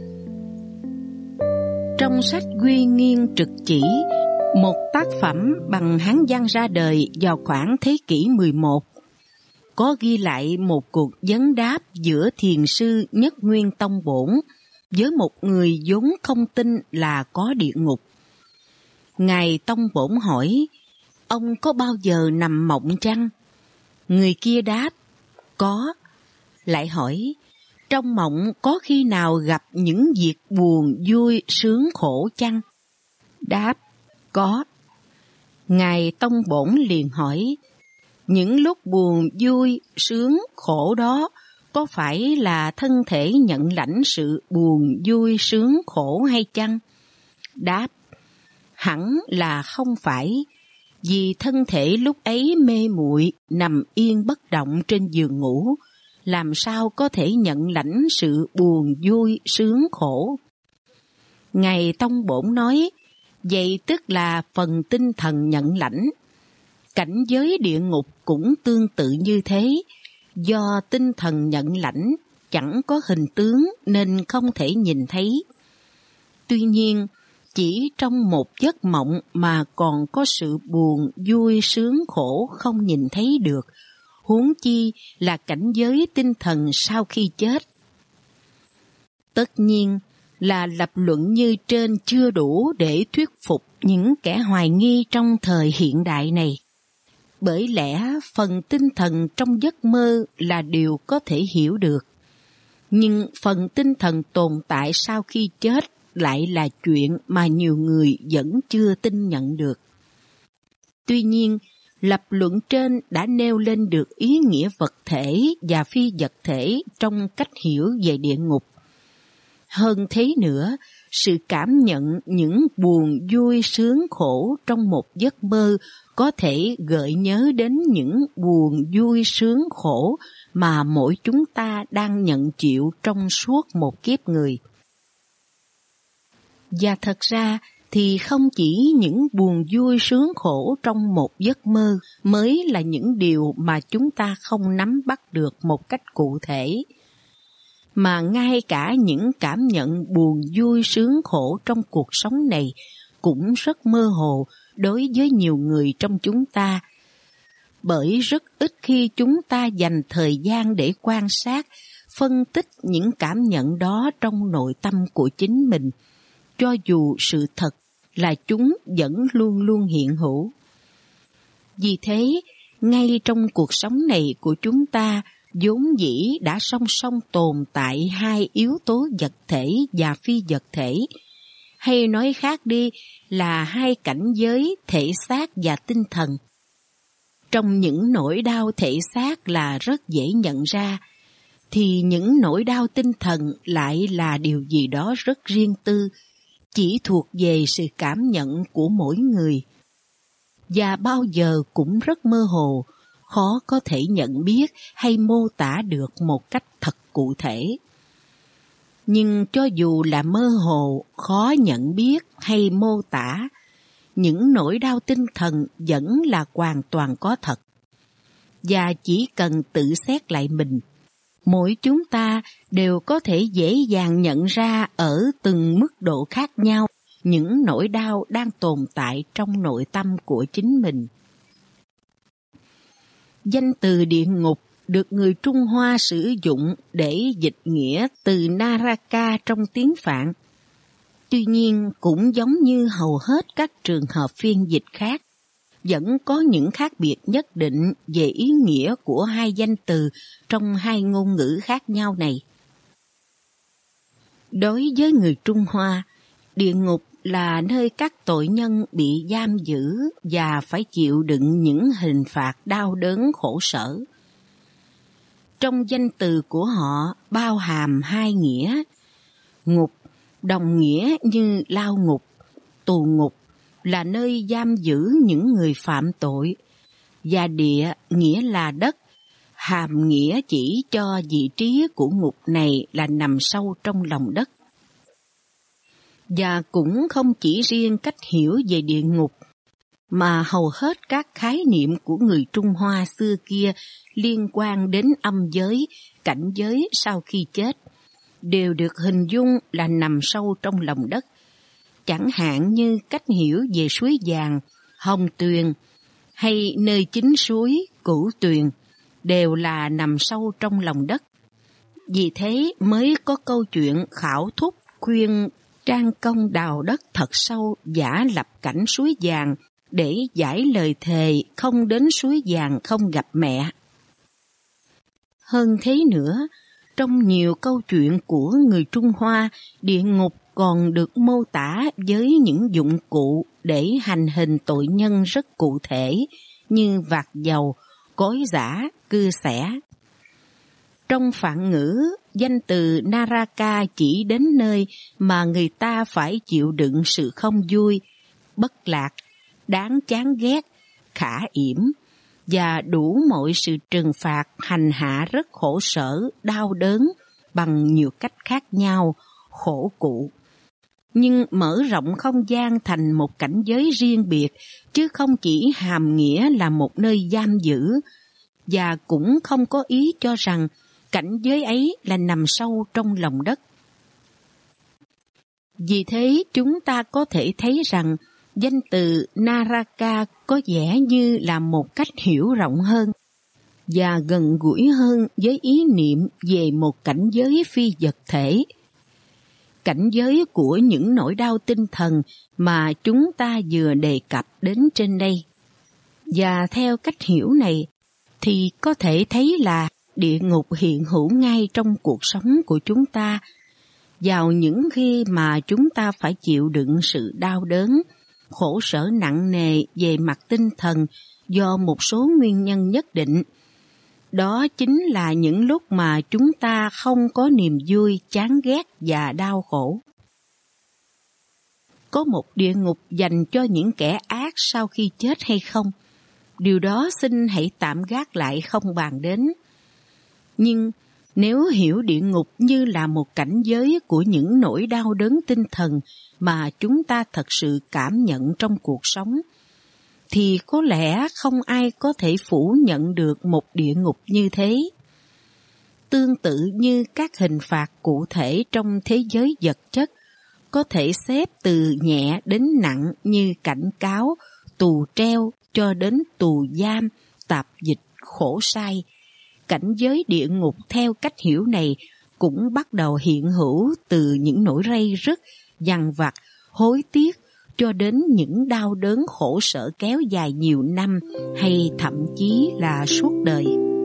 Trong sách Uy Nghiêm Trực Chỉ, một tác phẩm bằng Hán văn ra đời vào khoảng thế kỷ mười một, có ghi lại một cuộc vấn đáp giữa thiền sư Nhất Nguyên Tông Bổn với một người vốn không tin là có địa ngục. Ngài Tông Bổn hỏi, ông có bao giờ nằm mộng chăng? Người kia đáp, có. Lại hỏi, trong mộng có khi nào gặp những việc buồn, vui, sướng, khổ chăng? Đáp, có. Ngài Tông Bổn liền hỏi, những lúc buồn, vui, sướng, khổ đó có phải là thân thể nhận lãnh sự buồn, vui, sướng, khổ hay chăng? Đáp, hẳn là không phải, vì thân thể lúc ấy mê muội nằm yên bất động trên giường ngủ, làm sao có thể nhận lãnh sự buồn, vui, sướng, khổ. Ngài Tông Bổn nói, vậy tức là phần tinh thần nhận lãnh. Cảnh giới địa ngục cũng tương tự như thế, do tinh thần nhận lãnh chẳng có hình tướng nên không thể nhìn thấy. Tuy nhiên, chỉ trong một giấc mộng mà còn có sự buồn, vui, sướng, khổ không nhìn thấy được, huống chi là cảnh giới tinh thần sau khi chết. Tất nhiên là lập luận như trên chưa đủ để thuyết phục những kẻ hoài nghi trong thời hiện đại này. Bởi lẽ phần tinh thần trong giấc mơ là điều có thể hiểu được, nhưng phần tinh thần tồn tại sau khi chết lại là chuyện mà nhiều người vẫn chưa tin nhận được. Tuy nhiên, lập luận trên đã nêu lên được ý nghĩa vật thể và phi vật thể trong cách hiểu về địa ngục. Hơn thế nữa, sự cảm nhận những buồn, vui, sướng, khổ trong một giấc mơ có thể gợi nhớ đến những buồn, vui, sướng, khổ mà mỗi chúng ta đang nhận chịu trong suốt một kiếp người. Và thật ra thì không chỉ những buồn vui sướng khổ trong một giấc mơ mới là những điều mà chúng ta không nắm bắt được một cách cụ thể, mà ngay cả những cảm nhận buồn vui sướng khổ trong cuộc sống này cũng rất mơ hồ đối với nhiều người trong chúng ta, bởi rất ít khi chúng ta dành thời gian để quan sát, phân tích những cảm nhận đó trong nội tâm của chính mình, cho dù sự thật là chúng vẫn luôn luôn hiện hữu. Vì thế, ngay trong cuộc sống này của chúng ta, vốn dĩ đã song song tồn tại hai yếu tố vật thể và phi vật thể, hay nói khác đi là hai cảnh giới thể xác và tinh thần. Trong những nỗi đau thể xác là rất dễ nhận ra, thì những nỗi đau tinh thần lại là điều gì đó rất riêng tư, chỉ thuộc về sự cảm nhận của mỗi người, và bao giờ cũng rất mơ hồ, khó có thể nhận biết hay mô tả được một cách thật cụ thể. Nhưng cho dù là mơ hồ, khó nhận biết hay mô tả, những nỗi đau tinh thần vẫn là hoàn toàn có thật. Và chỉ cần tự xét lại mình, mỗi chúng ta đều có thể dễ dàng nhận ra ở từng mức độ khác nhau những nỗi đau đang tồn tại trong nội tâm của chính mình. Danh từ địa ngục được người Trung Hoa sử dụng để dịch nghĩa từ Naraka trong tiếng Phạn. Tuy nhiên, cũng giống như hầu hết các trường hợp phiên dịch khác, vẫn có những khác biệt nhất định về ý nghĩa của hai danh từ trong hai ngôn ngữ khác nhau này. Đối với người Trung Hoa, địa ngục là nơi các tội nhân bị giam giữ và phải chịu đựng những hình phạt đau đớn khổ sở. Trong danh từ của họ bao hàm hai nghĩa. Ngục đồng nghĩa như lao ngục, tù ngục là nơi giam giữ những người phạm tội, và địa nghĩa là đất, hàm nghĩa chỉ cho vị trí của ngục này là nằm sâu trong lòng đất. Và cũng không chỉ riêng cách hiểu về địa ngục, mà hầu hết các khái niệm của người Trung Hoa xưa kia liên quan đến âm giới, cảnh giới sau khi chết, đều được hình dung là nằm sâu trong lòng đất. Chẳng hạn như cách hiểu về suối vàng, Hồng Tuyền hay nơi chính suối, Cửu Tuyền đều là nằm sâu trong lòng đất. Vì thế mới có câu chuyện Khảo Thúc khuyên Trang Công đào đất thật sâu, giả lập cảnh suối vàng để giải lời thề không đến suối vàng không gặp mẹ. Hơn thế nữa, trong nhiều câu chuyện của người Trung Hoa, địa ngục còn được mô tả với những dụng cụ để hành hình tội nhân rất cụ thể như vạc dầu, cối giã, cưa xẻ. Trong Phạn ngữ, danh từ Naraka chỉ đến nơi mà người ta phải chịu đựng sự không vui, bất lạc, đáng chán ghét, khả yểm và đủ mọi sự trừng phạt hành hạ rất khổ sở, đau đớn bằng nhiều cách khác nhau, khổ cụ. Nhưng mở rộng không gian thành một cảnh giới riêng biệt, chứ không chỉ hàm nghĩa là một nơi giam giữ, và cũng không có ý cho rằng cảnh giới ấy là nằm sâu trong lòng đất. Vì thế chúng ta có thể thấy rằng danh từ Naraka có vẻ như là một cách hiểu rộng hơn và gần gũi hơn với ý niệm về một cảnh giới phi vật thể. Cảnh giới của những nỗi đau tinh thần mà chúng ta vừa đề cập đến trên đây. Và theo cách hiểu này thì có thể thấy là địa ngục hiện hữu ngay trong cuộc sống của chúng ta vào những khi mà chúng ta phải chịu đựng sự đau đớn, khổ sở nặng nề về mặt tinh thần do một số nguyên nhân nhất định. Đó chính là những lúc mà chúng ta không có niềm vui, chán ghét và đau khổ. Có một địa ngục dành cho những kẻ ác sau khi chết hay không? Điều đó xin hãy tạm gác lại không bàn đến. Nhưng nếu hiểu địa ngục như là một cảnh giới của những nỗi đau đớn tinh thần mà chúng ta thật sự cảm nhận trong cuộc sống, thì có lẽ không ai có thể phủ nhận được một địa ngục như thế. Tương tự như các hình phạt cụ thể trong thế giới vật chất, có thể xếp từ nhẹ đến nặng như cảnh cáo, tù treo cho đến tù giam, tạp dịch, khổ sai. Cảnh giới địa ngục theo cách hiểu này cũng bắt đầu hiện hữu từ những nỗi ray rứt, dằn vặt, hối tiếc cho đến những đau đớn khổ sở kéo dài nhiều năm hay thậm chí là suốt đời.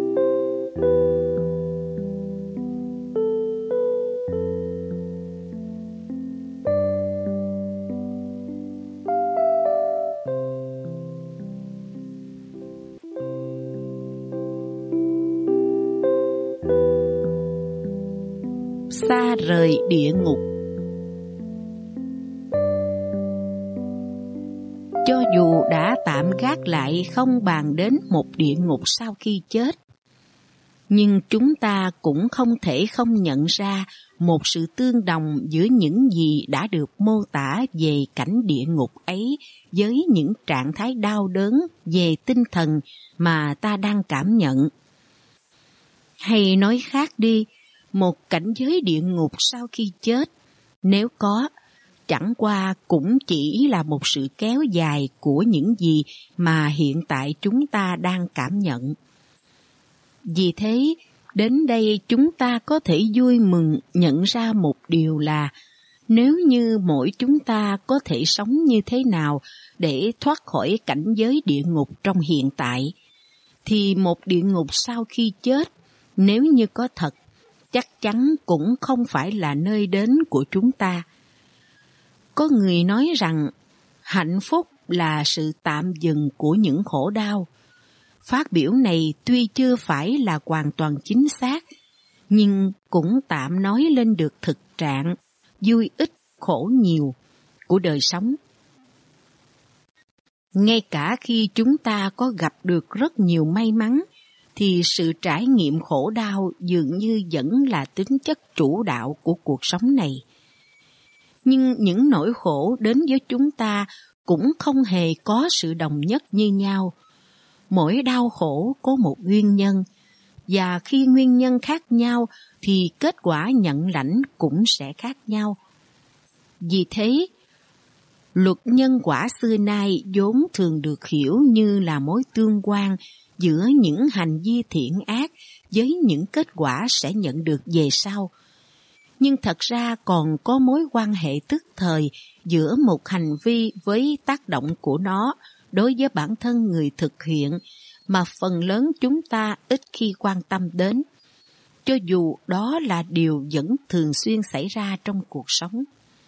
Xa rời địa ngục. Cho dù đã tạm gác lại không bàn đến một địa ngục sau khi chết, nhưng chúng ta cũng không thể không nhận ra một sự tương đồng giữa những gì đã được mô tả về cảnh địa ngục ấy với những trạng thái đau đớn về tinh thần mà ta đang cảm nhận. Hay nói khác đi, một cảnh giới địa ngục sau khi chết, nếu có, chẳng qua cũng chỉ là một sự kéo dài của những gì mà hiện tại chúng ta đang cảm nhận. Vì thế, đến đây chúng ta có thể vui mừng nhận ra một điều là nếu như mỗi chúng ta có thể sống như thế nào để thoát khỏi cảnh giới địa ngục trong hiện tại, thì một địa ngục sau khi chết, nếu như có thật, chắc chắn cũng không phải là nơi đến của chúng ta. Có người nói rằng hạnh phúc là sự tạm dừng của những khổ đau. Phát biểu này tuy chưa phải là hoàn toàn chính xác, nhưng cũng tạm nói lên được thực trạng vui ít khổ nhiều của đời sống. Ngay cả khi chúng ta có gặp được rất nhiều may mắn, thì sự trải nghiệm khổ đau dường như vẫn là tính chất chủ đạo của cuộc sống này. Nhưng những nỗi khổ đến với chúng ta cũng không hề có sự đồng nhất như nhau. Mỗi đau khổ có một nguyên nhân, Và khi nguyên nhân khác nhau thì kết quả nhận lãnh cũng sẽ khác nhau. Vì thế, luật nhân quả xưa nay vốn thường được hiểu như là mối tương quan giữa những hành vi thiện ác với những kết quả sẽ nhận được về sau. Nhưng thật ra còn có mối quan hệ tức thời giữa một hành vi với tác động của nó đối với bản thân người thực hiện mà phần lớn chúng ta ít khi quan tâm đến, cho dù đó là điều vẫn thường xuyên xảy ra trong cuộc sống.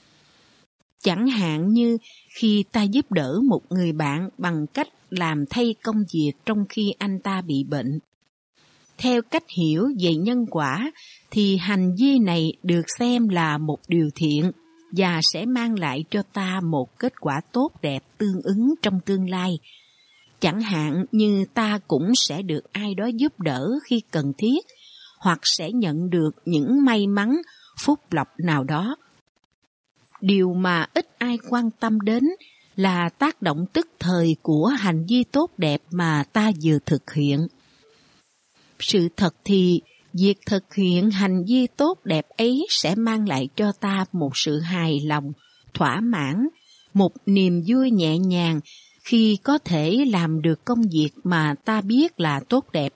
Chẳng hạn như khi ta giúp đỡ một người bạn bằng cách làm thay công việc trong khi anh ta bị bệnh. Theo cách hiểu về nhân quả thì hành vi này được xem là một điều thiện và sẽ mang lại cho ta một kết quả tốt đẹp tương ứng trong tương lai. Chẳng hạn như ta cũng sẽ được ai đó giúp đỡ khi cần thiết, hoặc sẽ nhận được những may mắn, phúc lộc nào đó. Điều mà ít ai quan tâm đến là tác động tức thời của hành vi tốt đẹp mà ta vừa thực hiện. Sự thật thì, việc thực hiện hành vi tốt đẹp ấy sẽ mang lại cho ta một sự hài lòng, thỏa mãn, một niềm vui nhẹ nhàng khi có thể làm được công việc mà ta biết là tốt đẹp.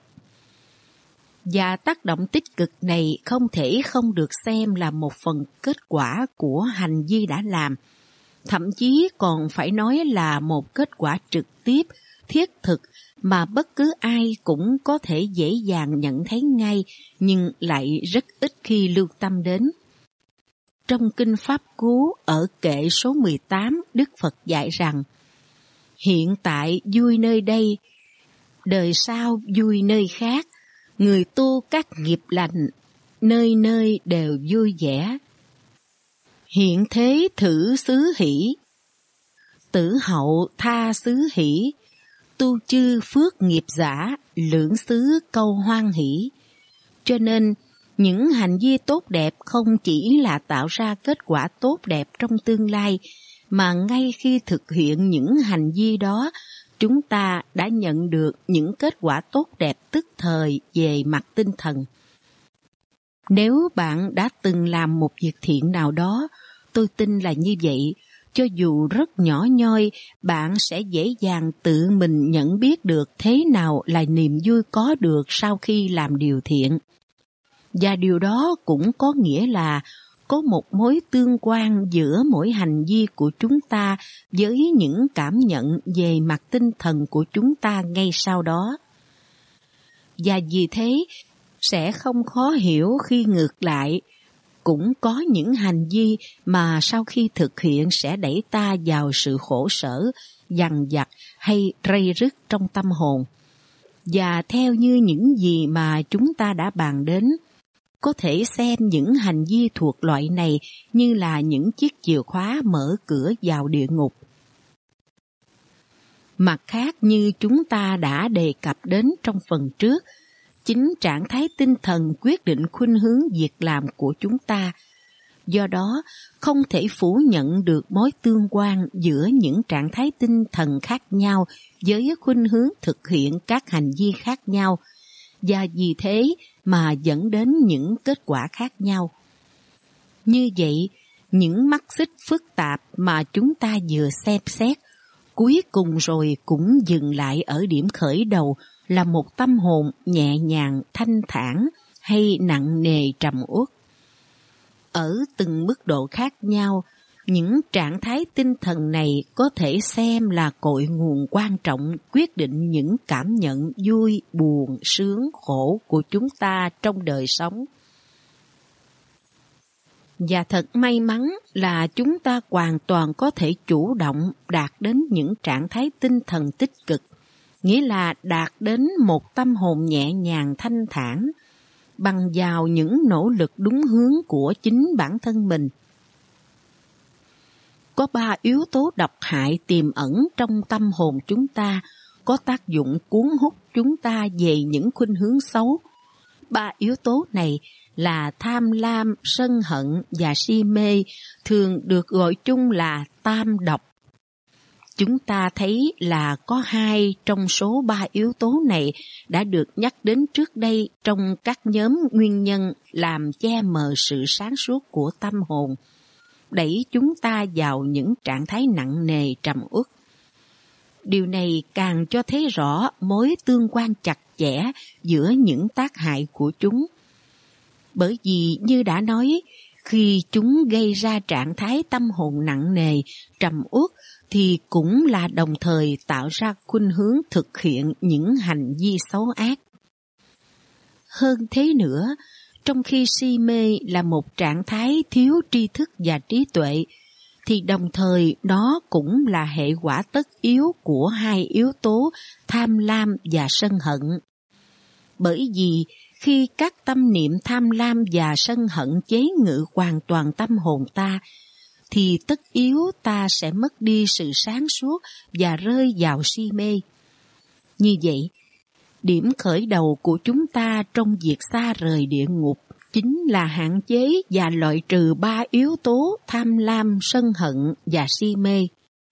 Và tác động tích cực này không thể không được xem là một phần kết quả của hành vi đã làm, thậm chí còn phải nói là một kết quả trực tiếp, thiết thực mà bất cứ ai cũng có thể dễ dàng nhận thấy ngay, nhưng lại rất ít khi lưu tâm đến. Trong Kinh Pháp Cú ở kệ số mười tám, Đức Phật dạy rằng, hiện tại vui nơi đây, đời sau vui nơi khác, người tu các nghiệp lành, nơi nơi đều vui vẻ. Hiện thế thử xứ hỷ, tử hậu tha xứ hỷ, tu chư phước nghiệp giả, lưỡng xứ câu hoan hỷ. Cho nên, những hành vi tốt đẹp không chỉ là tạo ra kết quả tốt đẹp trong tương lai, mà ngay khi thực hiện những hành vi đó, chúng ta đã nhận được những kết quả tốt đẹp tức thời về mặt tinh thần. Nếu bạn đã từng làm một việc thiện nào đó, tôi tin là như vậy, cho dù rất nhỏ nhoi, bạn sẽ dễ dàng tự mình nhận biết được thế nào là niềm vui có được sau khi làm điều thiện. Và điều đó cũng có nghĩa là có một mối tương quan giữa mỗi hành vi của chúng ta với những cảm nhận về mặt tinh thần của chúng ta ngay sau đó. Và vì thế, sẽ không khó hiểu khi ngược lại, cũng có những hành vi mà sau khi thực hiện sẽ đẩy ta vào sự khổ sở, dằn vặt hay rây rứt trong tâm hồn. Và theo như những gì mà chúng ta đã bàn đến, có thể xem những hành vi thuộc loại này như là những chiếc chìa khóa mở cửa vào địa ngục. Mặt khác, như chúng ta đã đề cập đến trong phần trước, chính trạng thái tinh thần quyết định khuynh hướng việc làm của chúng ta. Do đó, không thể phủ nhận được mối tương quan giữa những trạng thái tinh thần khác nhau với khuynh hướng thực hiện các hành vi khác nhau, và vì thế mà dẫn đến những kết quả khác nhau. Như vậy, những mắc xích phức tạp mà chúng ta vừa xem xét, cuối cùng rồi cũng dừng lại ở điểm khởi đầu là một tâm hồn nhẹ nhàng, thanh thản hay nặng nề trầm uất. Ở từng mức độ khác nhau, những trạng thái tinh thần này có thể xem là cội nguồn quan trọng quyết định những cảm nhận vui, buồn, sướng, khổ của chúng ta trong đời sống. Và thật may mắn là chúng ta hoàn toàn có thể chủ động đạt đến những trạng thái tinh thần tích cực, nghĩa là đạt đến một tâm hồn nhẹ nhàng thanh thản, bằng vào những nỗ lực đúng hướng của chính bản thân mình. Có ba yếu tố độc hại tiềm ẩn trong tâm hồn chúng ta, có tác dụng cuốn hút chúng ta về những khuynh hướng xấu. Ba yếu tố này là tham lam, sân hận và si mê, thường được gọi chung là tam độc. chúng ta thấy là có hai trong số ba yếu tố này đã được nhắc đến trước đây trong các nhóm nguyên nhân làm che mờ sự sáng suốt của tâm hồn, đẩy chúng ta vào những trạng thái nặng nề trầm uất. Điều này càng cho thấy rõ mối tương quan chặt chẽ giữa những tác hại của chúng. Bởi vì như đã nói, khi chúng gây ra trạng thái tâm hồn nặng nề, trầm uất, thì cũng là đồng thời tạo ra khuynh hướng thực hiện những hành vi xấu ác. Hơn thế nữa, trong khi si mê là một trạng thái thiếu tri thức và trí tuệ, thì đồng thời nó cũng là hệ quả tất yếu của hai yếu tố tham lam và sân hận. Bởi vì khi các tâm niệm tham lam và sân hận chế ngự hoàn toàn tâm hồn ta, thì tất yếu ta sẽ mất đi sự sáng suốt và rơi vào si mê. Như vậy, điểm khởi đầu của chúng ta trong việc xa rời địa ngục chính là hạn chế và loại trừ ba yếu tố tham lam, sân hận và si mê.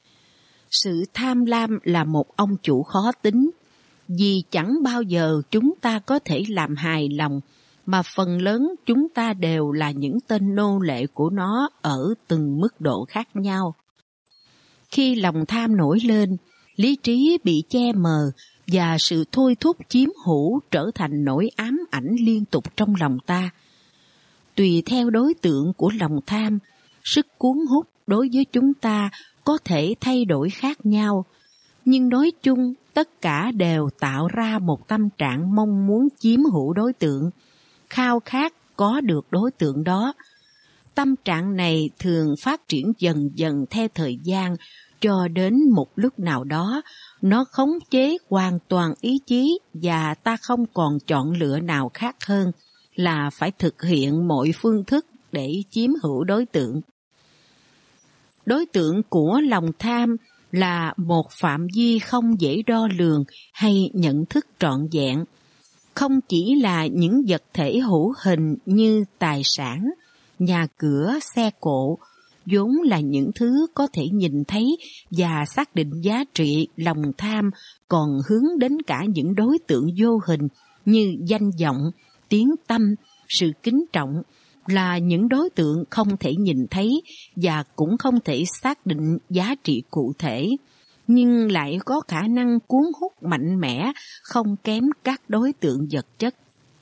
Sự tham lam là một ông chủ khó tính, vì chẳng bao giờ chúng ta có thể làm hài lòng, mà phần lớn chúng ta đều là những tên nô lệ của nó ở từng mức độ khác nhau. Khi lòng tham nổi lên, lý trí bị che mờ và sự thôi thúc chiếm hữu trở thành nỗi ám ảnh liên tục trong lòng ta. Tùy theo đối tượng của lòng tham, sức cuốn hút đối với chúng ta có thể thay đổi khác nhau, nhưng nói chung tất cả đều tạo ra một tâm trạng mong muốn chiếm hữu đối tượng, khao khát có được đối tượng đó. Tâm trạng này thường phát triển dần dần theo thời gian, cho đến một lúc nào đó, nó khống chế hoàn toàn ý chí và ta không còn chọn lựa nào khác hơn là phải thực hiện mọi phương thức để chiếm hữu đối tượng. Đối tượng của lòng tham là một phạm vi không dễ đo lường hay nhận thức trọn vẹn. Không chỉ là những vật thể hữu hình như tài sản, nhà cửa, xe cộ, vốn là những thứ có thể nhìn thấy và xác định giá trị, lòng tham còn hướng đến cả những đối tượng vô hình như danh vọng, tiếng tăm, sự kính trọng, là những đối tượng không thể nhìn thấy và cũng không thể xác định giá trị cụ thể, nhưng lại có khả năng cuốn hút mạnh mẽ không kém các đối tượng vật chất.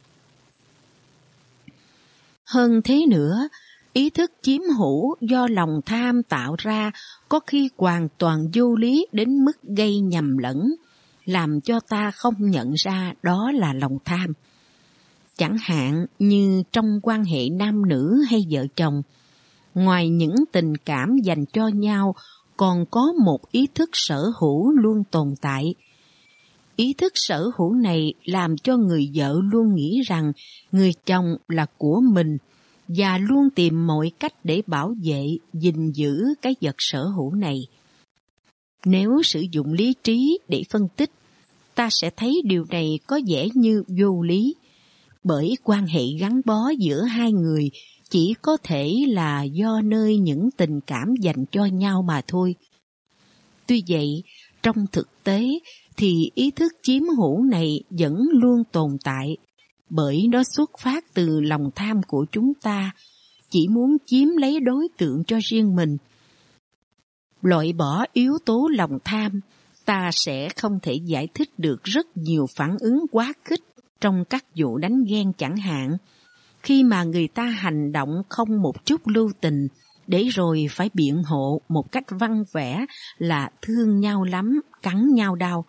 Hơn thế nữa, ý thức chiếm hữu do lòng tham tạo ra có khi hoàn toàn vô lý đến mức gây nhầm lẫn, làm cho ta không nhận ra đó là lòng tham. Chẳng hạn như trong quan hệ nam nữ hay vợ chồng, ngoài những tình cảm dành cho nhau còn có một ý thức sở hữu luôn tồn tại. Ý thức sở hữu này làm cho người vợ luôn nghĩ rằng người chồng là của mình và luôn tìm mọi cách để bảo vệ, gìn giữ cái vật sở hữu này. Nếu sử dụng lý trí để phân tích, ta sẽ thấy điều này có vẻ như vô lý, bởi quan hệ gắn bó giữa hai người chỉ có thể là do nơi những tình cảm dành cho nhau mà thôi. Tuy vậy, trong thực tế thì ý thức chiếm hữu này vẫn luôn tồn tại, bởi nó xuất phát từ lòng tham của chúng ta, chỉ muốn chiếm lấy đối tượng cho riêng mình. Loại bỏ yếu tố lòng tham, ta sẽ không thể giải thích được rất nhiều phản ứng quá khích trong các vụ đánh ghen chẳng hạn, khi mà người ta hành động không một chút lưu tình, để rồi phải biện hộ một cách văn vẽ là thương nhau lắm, cắn nhau đau.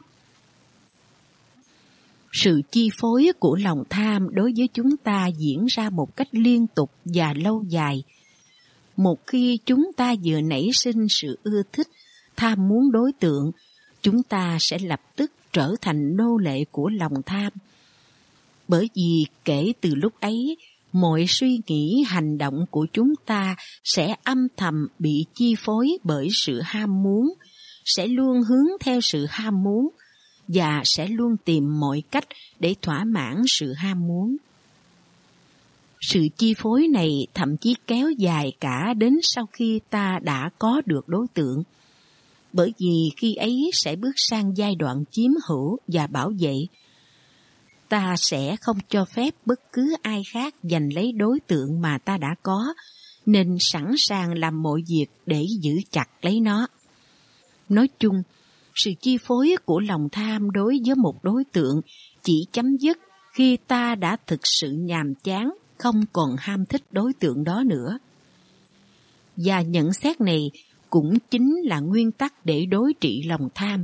Sự chi phối của lòng tham đối với chúng ta diễn ra một cách liên tục và lâu dài. Một khi chúng ta vừa nảy sinh sự ưa thích, tham muốn đối tượng, chúng ta sẽ lập tức trở thành nô lệ của lòng tham. Bởi vì kể từ lúc ấy, mọi suy nghĩ, hành động của chúng ta sẽ âm thầm bị chi phối bởi sự ham muốn, sẽ luôn hướng theo sự ham muốn, và sẽ luôn tìm mọi cách để thỏa mãn sự ham muốn. Sự chi phối này thậm chí kéo dài cả đến sau khi ta đã có được đối tượng. bởi vì khi ấy sẽ bước sang giai đoạn chiếm hữu và bảo vệ. Ta sẽ không cho phép bất cứ ai khác giành lấy đối tượng mà ta đã có, nên sẵn sàng làm mọi việc để giữ chặt lấy nó. Nói chung, sự chi phối của lòng tham đối với một đối tượng chỉ chấm dứt khi ta đã thực sự nhàm chán, không còn ham thích đối tượng đó nữa. Và nhận xét này cũng chính là nguyên tắc để đối trị lòng tham.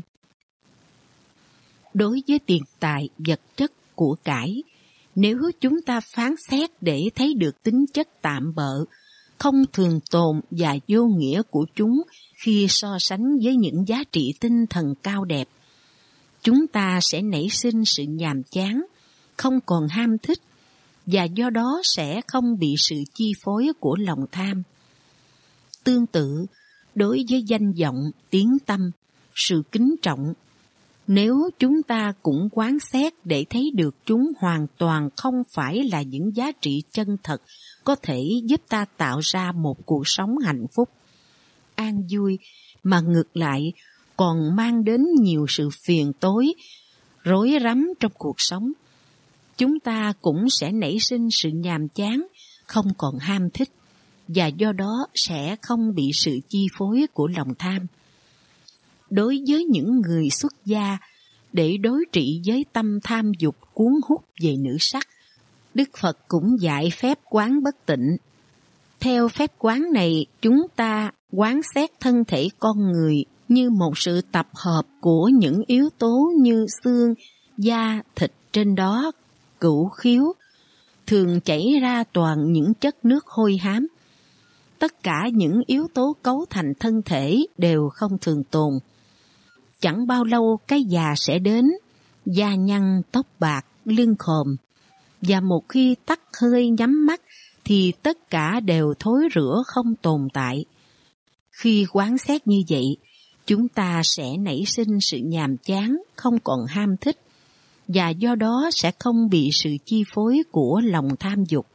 Đối với tiền tài, vật chất, của cải, nếu chúng ta phán xét để thấy được tính chất tạm bợ, không thường tồn và vô nghĩa của chúng khi so sánh với những giá trị tinh thần cao đẹp, chúng ta sẽ nảy sinh sự nhàm chán, không còn ham thích, và do đó sẽ không bị sự chi phối của lòng tham. Tương tự, đối với danh vọng, tiếng tăm, sự kính trọng, nếu chúng ta cũng quán xét để thấy được chúng hoàn toàn không phải là những giá trị chân thật có thể giúp ta tạo ra một cuộc sống hạnh phúc, an vui, mà ngược lại còn mang đến nhiều sự phiền tối, rối rắm trong cuộc sống, chúng ta cũng sẽ nảy sinh sự nhàm chán, không còn ham thích, và do đó sẽ không bị sự chi phối của lòng tham. Đối với những người xuất gia, để đối trị với tâm tham dục cuốn hút về nữ sắc, Đức Phật cũng dạy phép quán bất tịnh. Theo phép quán này, chúng ta quán xét thân thể con người như một sự tập hợp của những yếu tố như xương, da, thịt trên đó, cửu khiếu, thường chảy ra toàn những chất nước hôi hám. Tất cả những yếu tố cấu thành thân thể đều không thường tồn. Chẳng bao lâu cái già sẽ đến, da nhăn, tóc bạc, lưng khòm, và một khi tắt hơi nhắm mắt thì tất cả đều thối rữa không tồn tại. Khi quán xét như vậy, chúng ta sẽ nảy sinh sự nhàm chán, không còn ham thích, và do đó sẽ không bị sự chi phối của lòng tham dục.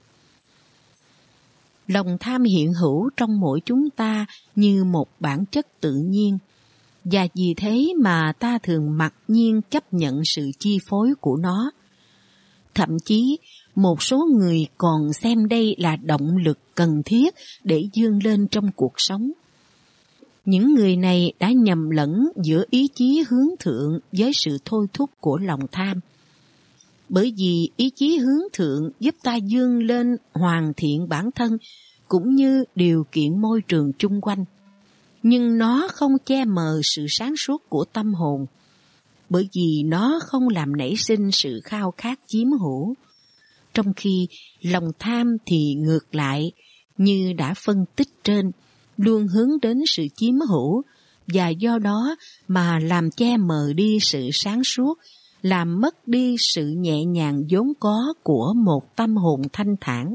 Lòng tham hiện hữu trong mỗi chúng ta như một bản chất tự nhiên, và vì thế mà ta thường mặc nhiên chấp nhận sự chi phối của nó. Thậm chí, một số người còn xem đây là động lực cần thiết để vươn lên trong cuộc sống. Những người này đã nhầm lẫn giữa ý chí hướng thượng với sự thôi thúc của lòng tham. Bởi vì ý chí hướng thượng giúp ta vươn lên hoàn thiện bản thân cũng như điều kiện môi trường chung quanh. Nhưng nó không che mờ sự sáng suốt của tâm hồn, bởi vì nó không làm nảy sinh sự khao khát chiếm hữu. Trong khi lòng tham thì ngược lại, như đã phân tích trên, luôn hướng đến sự chiếm hữu, và do đó mà làm che mờ đi sự sáng suốt, làm mất đi sự nhẹ nhàng vốn có của một tâm hồn thanh thản.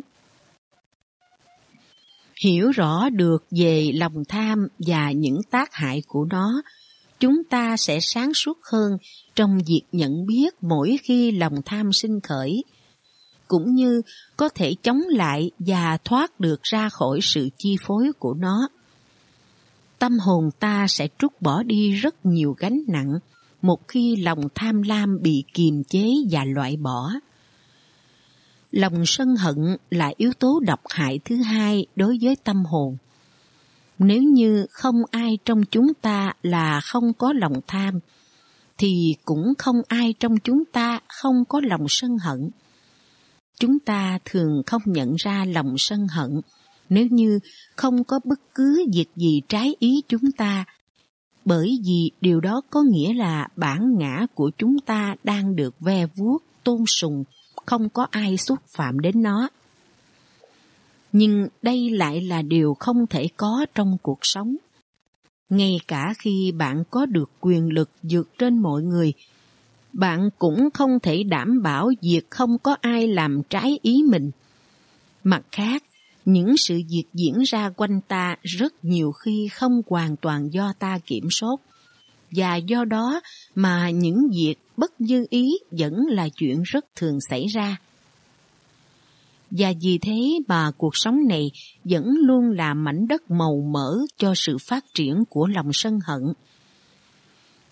Hiểu rõ được về lòng tham và những tác hại của nó, chúng ta sẽ sáng suốt hơn trong việc nhận biết mỗi khi lòng tham sinh khởi, cũng như có thể chống lại và thoát được ra khỏi sự chi phối của nó. Tâm hồn ta sẽ trút bỏ đi rất nhiều gánh nặng một khi lòng tham lam bị kiềm chế và loại bỏ. Lòng sân hận là yếu tố độc hại thứ hai đối với tâm hồn. Nếu như không ai trong chúng ta là không có lòng tham, thì cũng không ai trong chúng ta không có lòng sân hận. Chúng ta thường không nhận ra lòng sân hận nếu như không có bất cứ việc gì trái ý chúng ta, bởi vì điều đó có nghĩa là bản ngã của chúng ta đang được ve vuốt, tôn sùng, không có ai xúc phạm đến nó. Nhưng đây lại là điều không thể có trong cuộc sống. Ngay cả khi bạn có được quyền lực vượt trên mọi người, bạn cũng không thể đảm bảo việc không có ai làm trái ý mình. Mặt khác, những sự việc diễn ra quanh ta rất nhiều khi không hoàn toàn do ta kiểm soát, và do đó mà những việc bất như ý vẫn là chuyện rất thường xảy ra. Và vì thế mà cuộc sống này vẫn luôn là mảnh đất màu mỡ cho sự phát triển của lòng sân hận,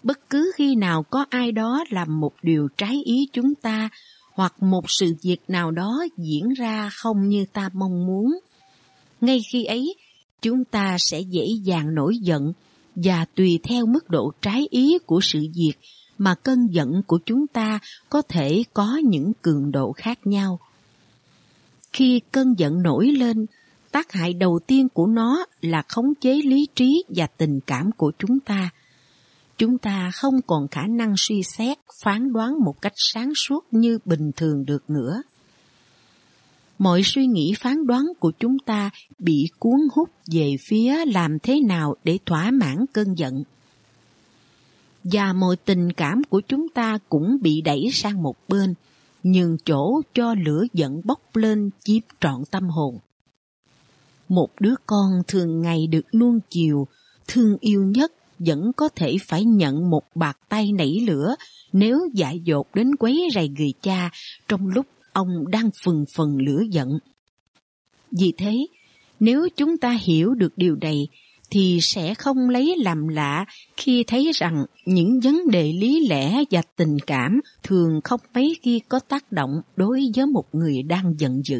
Bất cứ khi nào có ai đó làm một điều trái ý chúng ta, hoặc một sự việc nào đó diễn ra không như ta mong muốn, ngay khi ấy chúng ta sẽ dễ dàng nổi giận, và tùy theo mức độ trái ý của sự việc mà cơn giận của chúng ta có thể có những cường độ khác nhau. Khi cơn giận nổi lên, tác hại đầu tiên của nó là khống chế lý trí và tình cảm của chúng ta. Chúng ta không còn khả năng suy xét, phán đoán một cách sáng suốt như bình thường được nữa. Mọi suy nghĩ phán đoán của chúng ta bị cuốn hút về phía làm thế nào để thỏa mãn cơn giận. Và mọi tình cảm của chúng ta cũng bị đẩy sang một bên, nhường chỗ cho lửa giận bốc lên chiếm trọn tâm hồn. Một đứa con thường ngày được nuông chiều, thương yêu nhất vẫn có thể phải nhận một bạt tay nảy lửa nếu dại dột đến quấy rầy người cha trong lúc ông đang phừng phừng lửa giận. Vì thế, nếu chúng ta hiểu được điều này, thì sẽ không lấy làm lạ khi thấy rằng những vấn đề lý lẽ và tình cảm thường không mấy khi có tác động đối với một người đang giận dữ.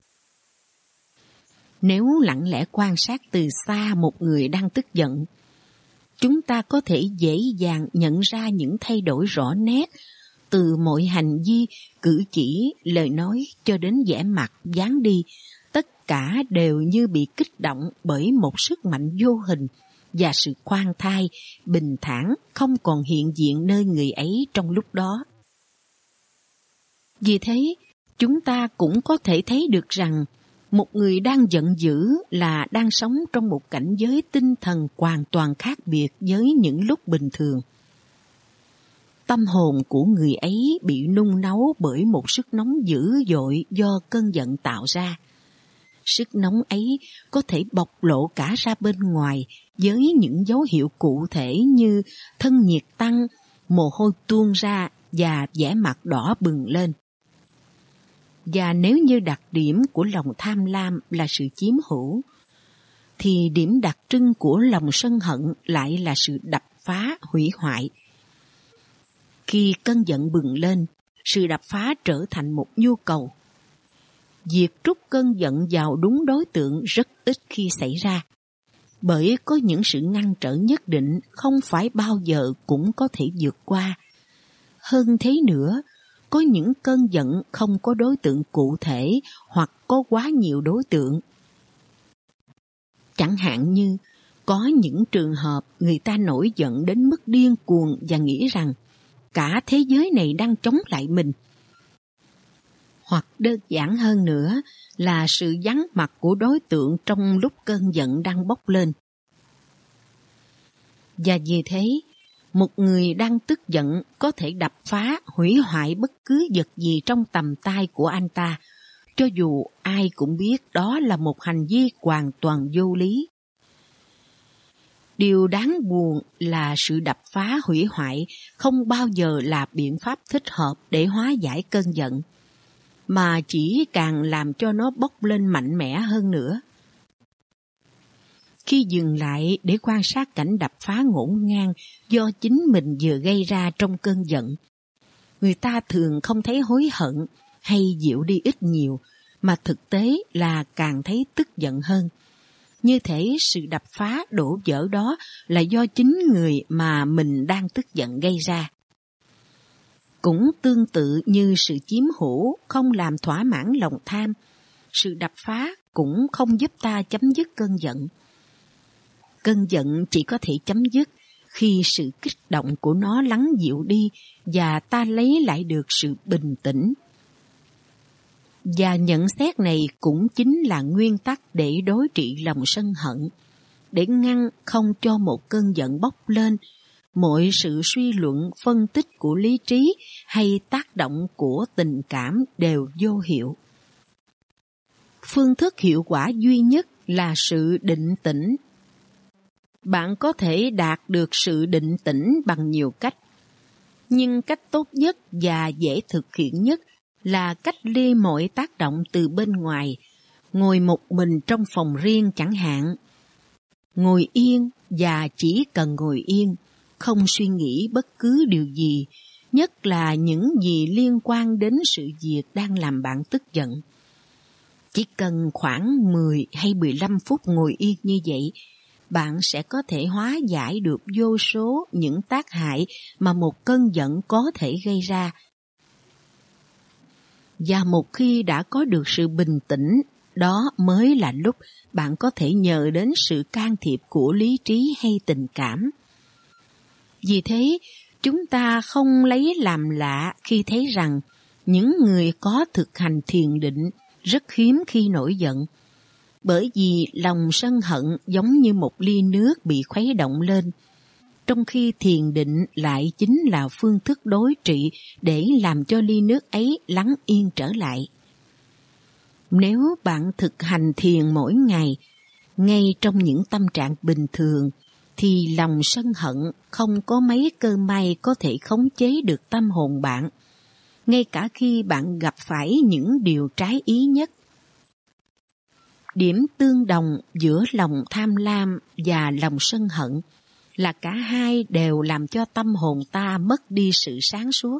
Nếu lặng lẽ quan sát từ xa một người đang tức giận, chúng ta có thể dễ dàng nhận ra những thay đổi rõ nét từ mọi hành vi, cử chỉ, lời nói cho đến vẻ mặt, dáng đi. Tất cả đều như bị kích động bởi một sức mạnh vô hình và sự khoan thai, bình thản không còn hiện diện nơi người ấy trong lúc đó. Vì thế, chúng ta cũng có thể thấy được rằng một người đang giận dữ là đang sống trong một cảnh giới tinh thần hoàn toàn khác biệt với những lúc bình thường. Tâm hồn của người ấy bị nung nấu bởi một sức nóng dữ dội do cơn giận tạo ra. Sức nóng ấy có thể bộc lộ cả ra bên ngoài với những dấu hiệu cụ thể như thân nhiệt tăng, mồ hôi tuôn ra và vẻ mặt đỏ bừng lên. Và nếu như đặc điểm của lòng tham lam là sự chiếm hữu, thì điểm đặc trưng của lòng sân hận lại là sự đập phá, hủy hoại. Khi cơn giận bừng lên, sự đập phá trở thành một nhu cầu. Việc trút cơn giận vào đúng đối tượng rất ít khi xảy ra, bởi có những sự ngăn trở nhất định không phải bao giờ cũng có thể vượt qua. Hơn thế nữa, có những cơn giận không có đối tượng cụ thể hoặc có quá nhiều đối tượng. Chẳng hạn như, có những trường hợp người ta nổi giận đến mức điên cuồng và nghĩ rằng cả thế giới này đang chống lại mình. Hoặc đơn giản hơn nữa là sự vắng mặt của đối tượng trong lúc cơn giận đang bốc lên. Và vì thế, một người đang tức giận có thể đập phá, hủy hoại bất cứ vật gì trong tầm tay của anh ta, cho dù ai cũng biết đó là một hành vi hoàn toàn vô lý. Điều đáng buồn là sự đập phá, hủy hoại không bao giờ là biện pháp thích hợp để hóa giải cơn giận, mà chỉ càng làm cho nó bốc lên mạnh mẽ hơn nữa. Khi dừng lại để quan sát cảnh đập phá ngổn ngang do chính mình vừa gây ra trong cơn giận, người ta thường không thấy hối hận hay dịu đi ít nhiều, mà thực tế là càng thấy tức giận hơn. Như thể sự đập phá đổ vỡ đó là do chính người mà mình đang tức giận gây ra. Cũng tương tự như sự chiếm hữu không làm thỏa mãn lòng tham, sự đập phá cũng không giúp ta chấm dứt cơn giận. Cơn giận chỉ có thể chấm dứt khi sự kích động của nó lắng dịu đi và ta lấy lại được sự bình tĩnh. Và nhận xét này cũng chính là nguyên tắc để đối trị lòng sân hận, để ngăn không cho một cơn giận bốc lên. Mọi sự suy luận, phân tích của lý trí hay tác động của tình cảm đều vô hiệu. Phương thức hiệu quả duy nhất là sự định tĩnh. Bạn có thể đạt được sự định tĩnh bằng nhiều cách, nhưng cách tốt nhất và dễ thực hiện nhất là cách ly mọi tác động từ bên ngoài, ngồi một mình trong phòng riêng chẳng hạn. Ngồi yên và chỉ cần ngồi yên, không suy nghĩ bất cứ điều gì, nhất là những gì liên quan đến sự việc đang làm bạn tức giận. Chỉ cần khoảng mười hay mười lăm phút ngồi yên như vậy, bạn sẽ có thể hóa giải được vô số những tác hại mà một cơn giận có thể gây ra. Và một khi đã có được sự bình tĩnh, đó mới là lúc bạn có thể nhờ đến sự can thiệp của lý trí hay tình cảm. Vì thế, chúng ta không lấy làm lạ khi thấy rằng những người có thực hành thiền định rất hiếm khi nổi giận, bởi vì lòng sân hận giống như một ly nước bị khuấy động lên, trong khi thiền định lại chính là phương thức đối trị để làm cho ly nước ấy lắng yên trở lại. Nếu bạn thực hành thiền mỗi ngày, ngay trong những tâm trạng bình thường, thì lòng sân hận không có mấy cơ may có thể khống chế được tâm hồn bạn, ngay cả khi bạn gặp phải những điều trái ý nhất. Điểm tương đồng giữa lòng tham lam và lòng sân hận là cả hai đều làm cho tâm hồn ta mất đi sự sáng suốt.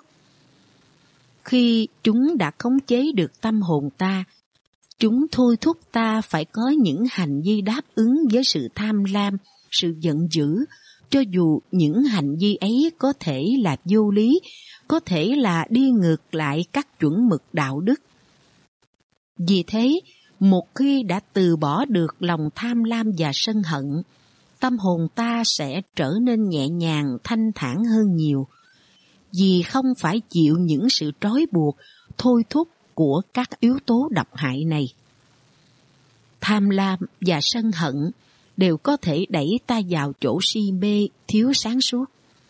Khi chúng đã khống chế được tâm hồn ta, chúng thôi thúc ta phải có những hành vi đáp ứng với sự tham lam, sự giận dữ, cho dù những hành vi ấy có thể là vô lý, có thể là đi ngược lại các chuẩn mực đạo đức. Vì thế, một khi đã từ bỏ được lòng tham lam và sân hận, tâm hồn ta sẽ trở nên nhẹ nhàng, thanh thản hơn nhiều, vì không phải chịu những sự trói buộc, thôi thúc của các yếu tố độc hại này. Tham lam và sân hận đều có thể đẩy ta vào chỗ si mê, thiếu sáng suốt.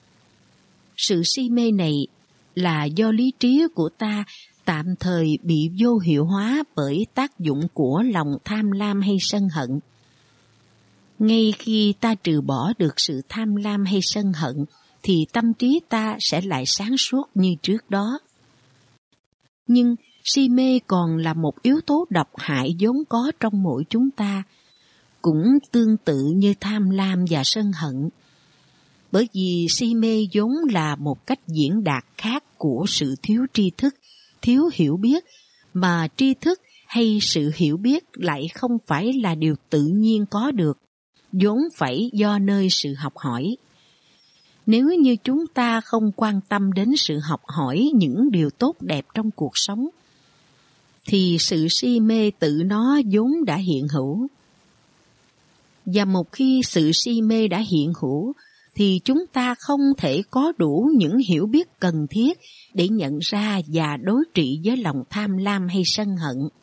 Sự si mê này là do lý trí của ta tạm thời bị vô hiệu hóa bởi tác dụng của lòng tham lam hay sân hận. Ngay khi ta trừ bỏ được sự tham lam hay sân hận, thì tâm trí ta sẽ lại sáng suốt như trước đó. Nhưng si mê còn là một yếu tố độc hại vốn có trong mỗi chúng ta, cũng tương tự như tham lam và sân hận. Bởi vì si mê vốn là một cách diễn đạt khác của sự thiếu tri thức, thiếu hiểu biết, mà tri thức hay sự hiểu biết lại không phải là điều tự nhiên có được, vốn phải do nơi sự học hỏi. Nếu như chúng ta không quan tâm đến sự học hỏi những điều tốt đẹp trong cuộc sống, thì sự si mê tự nó vốn đã hiện hữu. Và một khi sự si mê đã hiện hữu, thì chúng ta không thể có đủ những hiểu biết cần thiết để nhận ra và đối trị với lòng tham lam hay sân hận.